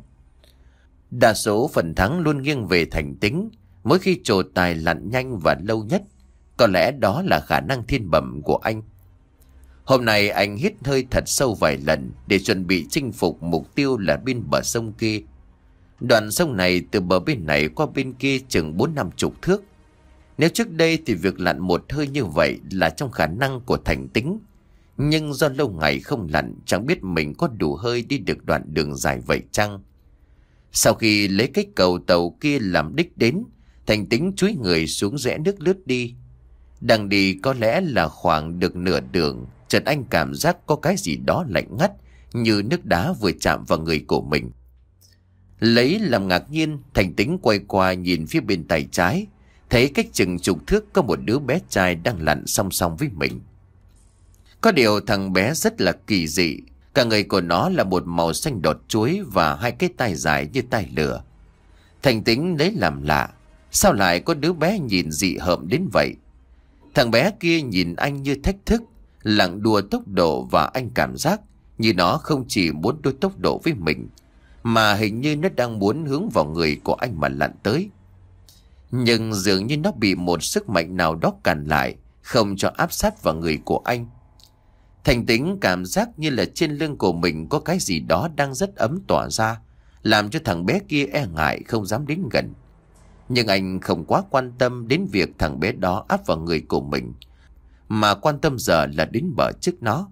Đa số phần thắng luôn nghiêng về Thành Tính, mỗi khi trổ tài lặn nhanh và lâu nhất. Có lẽ đó là khả năng thiên bẩm của anh. Hôm nay anh hít hơi thật sâu vài lần để chuẩn bị chinh phục mục tiêu là bên bờ sông kia. Đoạn sông này từ bờ bên này qua bên kia chừng bốn năm chục thước. Nếu trước đây thì việc lặn một hơi như vậy là trong khả năng của Thành Tính. Nhưng do lâu ngày không lặn, chẳng biết mình có đủ hơi đi được đoạn đường dài vậy chăng. Sau khi lấy cái cầu tàu kia làm đích đến, Thành Tính chúi người xuống rẽ nước lướt đi. Đang đi có lẽ là khoảng được nửa đường, chợt anh cảm giác có cái gì đó lạnh ngắt, như nước đá vừa chạm vào người của mình. Lấy làm ngạc nhiên, Thành Tính quay qua nhìn phía bên tay trái, thấy cách chừng chục thước có một đứa bé trai đang lặn song song với mình. Có điều thằng bé rất là kỳ dị, cả người của nó là một màu xanh đọt chuối và hai cái tai dài như tai lửa. Thành Tính lấy làm lạ, sao lại có đứa bé nhìn dị hợm đến vậy? Thằng bé kia nhìn anh như thách thức, lặng đùa tốc độ, và anh cảm giác như nó không chỉ muốn đua tốc độ với mình, mà hình như nó đang muốn hướng vào người của anh mà lặn tới. Nhưng dường như nó bị một sức mạnh nào đó cản lại, không cho áp sát vào người của anh. Thành Tính cảm giác như là trên lưng của mình có cái gì đó đang rất ấm tỏa ra, làm cho thằng bé kia e ngại không dám đến gần. Nhưng anh không quá quan tâm đến việc thằng bé đó áp vào người của mình, mà quan tâm giờ là đến bờ trước nó.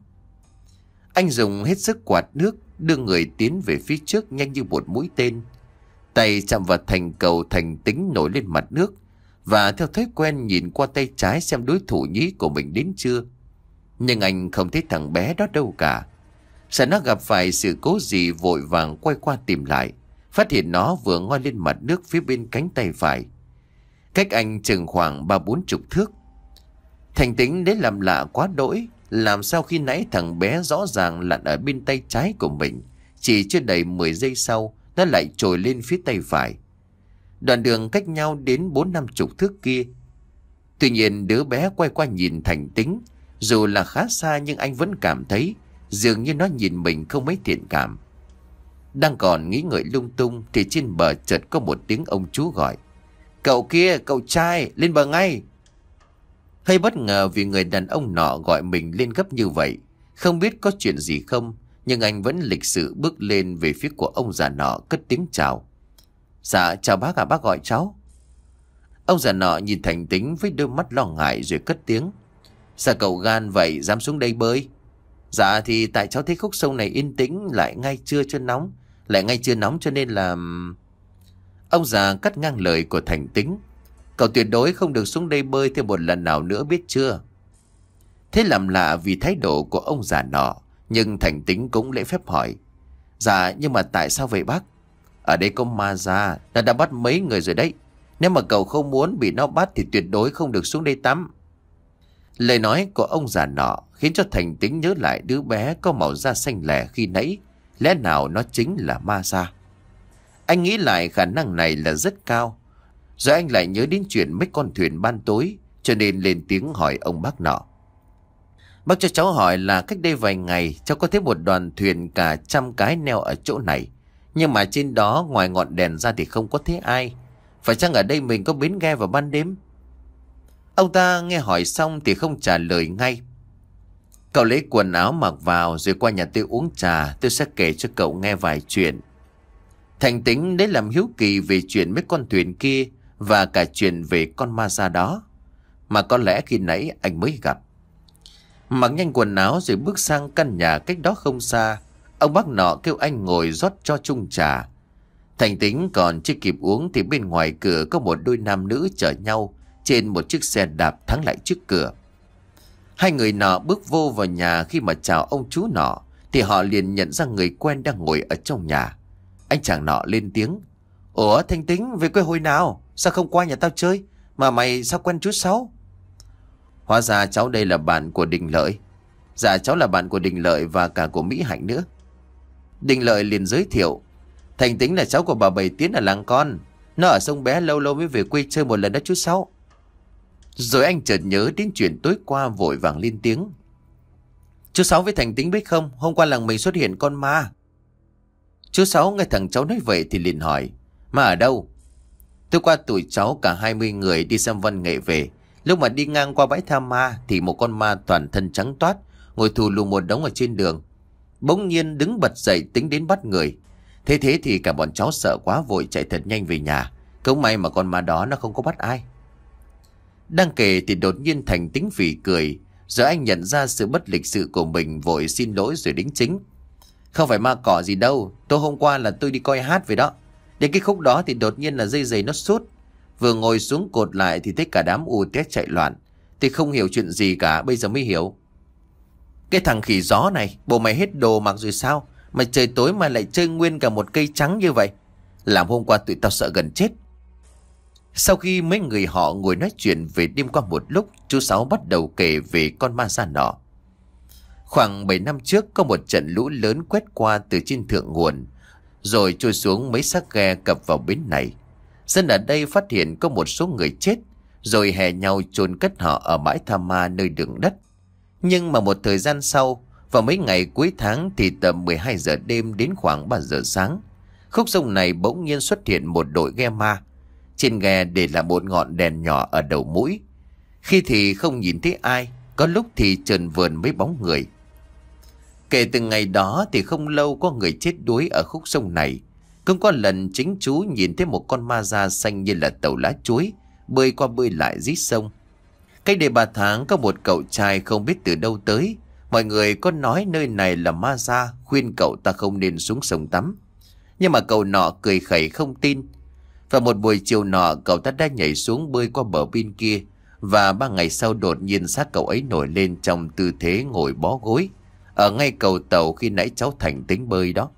Anh dùng hết sức quạt nước, đưa người tiến về phía trước nhanh như một mũi tên. Tay chạm vào thành cầu, Thành Tính nổi lên mặt nước, và theo thói quen nhìn qua tay trái xem đối thủ nhí của mình đến chưa. Nhưng anh không thấy thằng bé đó đâu cả. Sợ nó gặp phải sự cố gì, vội vàng quay qua tìm lại, phát hiện nó vừa ngoi lên mặt nước phía bên cánh tay phải, cách anh chừng khoảng ba bốn chục thước. Thành Tính đến làm lạ quá đỗi, làm sao khi nãy thằng bé rõ ràng lặn ở bên tay trái của mình, chỉ chưa đầy mười giây sau nó lại trồi lên phía tay phải. Đoạn đường cách nhau đến bốn năm chục thước kia. Tuy nhiên đứa bé quay qua nhìn Thành Tính, dù là khá xa nhưng anh vẫn cảm thấy dường như nó nhìn mình không mấy thiện cảm. Đang còn nghĩ ngợi lung tung thì trên bờ chợt có một tiếng ông chú gọi: "Cậu kia, cậu trai, lên bờ ngay!" Hơi bất ngờ vì người đàn ông nọ gọi mình lên gấp như vậy. Không biết có chuyện gì không, nhưng anh vẫn lịch sự bước lên về phía của ông già nọ, cất tiếng chào. "Dạ chào bác à, bác gọi cháu." Ông già nọ nhìn Thành Tính với đôi mắt lo ngại rồi cất tiếng: "Sao cậu gan vậy, dám xuống đây bơi?" "Dạ thì tại cháu thấy khúc sông này yên tĩnh, lại ngay chưa cho nóng, lại ngay chưa nóng cho nên là..." Ông già cắt ngang lời của Thành Tính: "Cậu tuyệt đối không được xuống đây bơi thêm một lần nào nữa, biết chưa?" Thế làm lạ vì thái độ của ông già nọ, nhưng Thành Tính cũng lễ phép hỏi: "Dạ nhưng mà tại sao vậy bác?" "Ở đây có ma già, nó đã bắt mấy người rồi đấy. Nếu mà cậu không muốn bị nó bắt thì tuyệt đối không được xuống đây tắm." Lời nói của ông già nọ khiến cho Thành Tính nhớ lại đứa bé có màu da xanh lẻ khi nãy. Lẽ nào nó chính là ma già? Anh nghĩ lại khả năng này là rất cao. Rồi anh lại nhớ đến chuyện mấy con thuyền ban tối, cho nên lên tiếng hỏi ông bác nọ: "Bác cho cháu hỏi là cách đây vài ngày cháu có thấy một đoàn thuyền cả trăm cái neo ở chỗ này, nhưng mà trên đó ngoài ngọn đèn ra thì không có thấy ai. Phải chăng ở đây mình có bến ghe vào ban đêm?" Ông ta nghe hỏi xong thì không trả lời ngay. "Cậu lấy quần áo mặc vào rồi qua nhà tôi uống trà, tôi sẽ kể cho cậu nghe vài chuyện." Thành Tính đấy làm hiếu kỳ về chuyện mấy con thuyền kia và cả chuyện về con ma da đó, mà có lẽ khi nãy anh mới gặp. Mặc nhanh quần áo rồi bước sang căn nhà cách đó không xa. Ông bác nọ kêu anh ngồi rót cho chung trà. Thành Tính còn chưa kịp uống thì bên ngoài cửa có một đôi nam nữ chở nhau trên một chiếc xe đạp thắng lại trước cửa. Hai người nọ bước vô vào nhà, khi mà chào ông chú nọ thì họ liền nhận ra người quen đang ngồi ở trong nhà. Anh chàng nọ lên tiếng: "Ủa Thành Tính, về quê hồi nào? Sao không qua nhà tao chơi? Mà mày sao quen chú Sáu?" Hóa ra cháu đây là bạn của Đình Lợi. Dạ cháu là bạn của Đình Lợi và cả của Mỹ Hạnh nữa. Đình Lợi liền giới thiệu: Thành Tính là cháu của bà Bảy Tiến ở làng con. Nó ở sông Bé lâu lâu mới về quê chơi một lần đó chú Sáu. Rồi anh chợt nhớ đến chuyện tối qua, vội vàng lên tiếng: Chú Sáu với Thành Tính biết không, hôm qua làng mình xuất hiện con ma. Chú Sáu nghe thằng cháu nói vậy thì liền hỏi: Ma ở đâu? Tối qua tụi cháu cả hai mươi người đi xem văn nghệ về. Lúc mà đi ngang qua bãi tha ma thì một con ma toàn thân trắng toát ngồi thù lù một đống ở trên đường. Bỗng nhiên đứng bật dậy tính đến bắt người. Thế thế thì cả bọn cháu sợ quá, vội chạy thật nhanh về nhà. Cũng may mà con ma đó nó không có bắt ai. Đang kể thì đột nhiên Thành Tính phì cười. Rồi anh nhận ra sự bất lịch sự của mình, vội xin lỗi rồi đính chính: Không phải ma cỏ gì đâu, tôi hôm qua là tôi đi coi hát về đó. Đến cái khúc đó thì đột nhiên là dây giày nó sút. Vừa ngồi xuống cột lại thì thấy cả đám ù té chạy loạn. Thì không hiểu chuyện gì cả, bây giờ mới hiểu. Cái thằng khỉ gió này, bộ mày hết đồ mặc rồi sao? Mà trời tối mà lại chơi nguyên cả một cây trắng như vậy. Làm hôm qua tụi tao sợ gần chết. Sau khi mấy người họ ngồi nói chuyện về đêm qua một lúc, chú Sáu bắt đầu kể về con ma da nọ. Khoảng bảy năm trước có một trận lũ lớn quét qua từ trên thượng nguồn, rồi trôi xuống mấy xác ghe cập vào bến này. Dân ở đây phát hiện có một số người chết, rồi hè nhau chôn cất họ ở bãi tha ma nơi đường đất. Nhưng mà một thời gian sau, vào mấy ngày cuối tháng thì tầm mười hai giờ đêm đến khoảng ba giờ sáng, khúc sông này bỗng nhiên xuất hiện một đội ghe ma. Trên ghe để là một ngọn đèn nhỏ ở đầu mũi. Khi thì không nhìn thấy ai, có lúc thì trần vờn mấy bóng người. Kể từ ngày đó thì không lâu có người chết đuối ở khúc sông này. Cũng có lần chính chú nhìn thấy một con ma da xanh như là tàu lá chuối bơi qua bơi lại dưới sông. Cách đây ba tháng có một cậu trai không biết từ đâu tới. Mọi người có nói nơi này là ma da, khuyên cậu ta không nên xuống sông tắm. Nhưng mà cậu nọ cười khẩy không tin. Và một buổi chiều nọ cậu ta đã nhảy xuống bơi qua bờ bên kia. Và ba ngày sau đột nhiên xác cậu ấy nổi lên trong tư thế ngồi bó gối ở ngay cầu tàu khi nãy cháu Thành Tính bơi đó.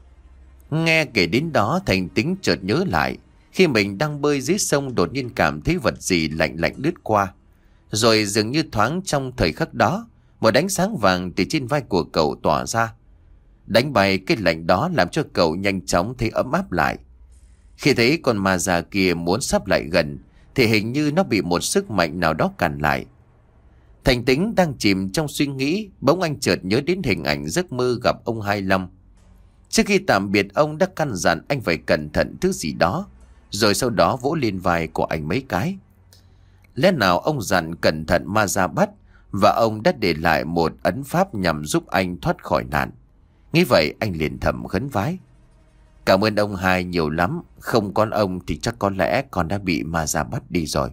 Nghe kể đến đó, Thành Tính chợt nhớ lại. Khi mình đang bơi dưới sông đột nhiên cảm thấy vật gì lạnh lạnh lướt qua. Rồi dường như thoáng trong thời khắc đó, một ánh sáng vàng từ trên vai của cậu tỏa ra. Đánh bay cái lạnh đó làm cho cậu nhanh chóng thấy ấm áp lại. Khi thấy con ma già kia muốn sắp lại gần thì hình như nó bị một sức mạnh nào đó cản lại. Thành Tính đang chìm trong suy nghĩ, bỗng anh chợt nhớ đến hình ảnh giấc mơ gặp ông Hai Long. Trước khi tạm biệt, ông đã căn dặn anh phải cẩn thận thứ gì đó, rồi sau đó vỗ lên vai của anh mấy cái. Lẽ nào ông dặn cẩn thận ma ra bắt, và ông đã để lại một ấn pháp nhằm giúp anh thoát khỏi nạn. Nghĩ vậy anh liền thầm khấn vái: Cảm ơn ông Hai nhiều lắm, không có ông thì chắc có lẽ con đã bị ma ra bắt đi rồi.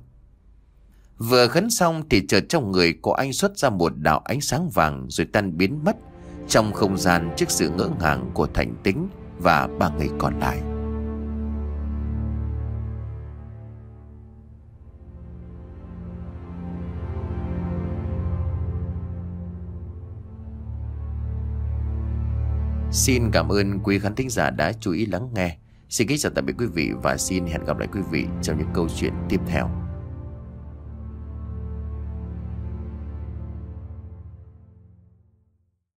Vừa khấn xong thì chợt trong người của anh xuất ra một đạo ánh sáng vàng rồi tan biến mất trong không gian trước sự ngỡ ngàng của Thành Tính và ba người còn lại. Xin cảm ơn quý khán thính giả đã chú ý lắng nghe. Xin kính chào tạm biệt quý vị và xin hẹn gặp lại quý vị trong những câu chuyện tiếp theo.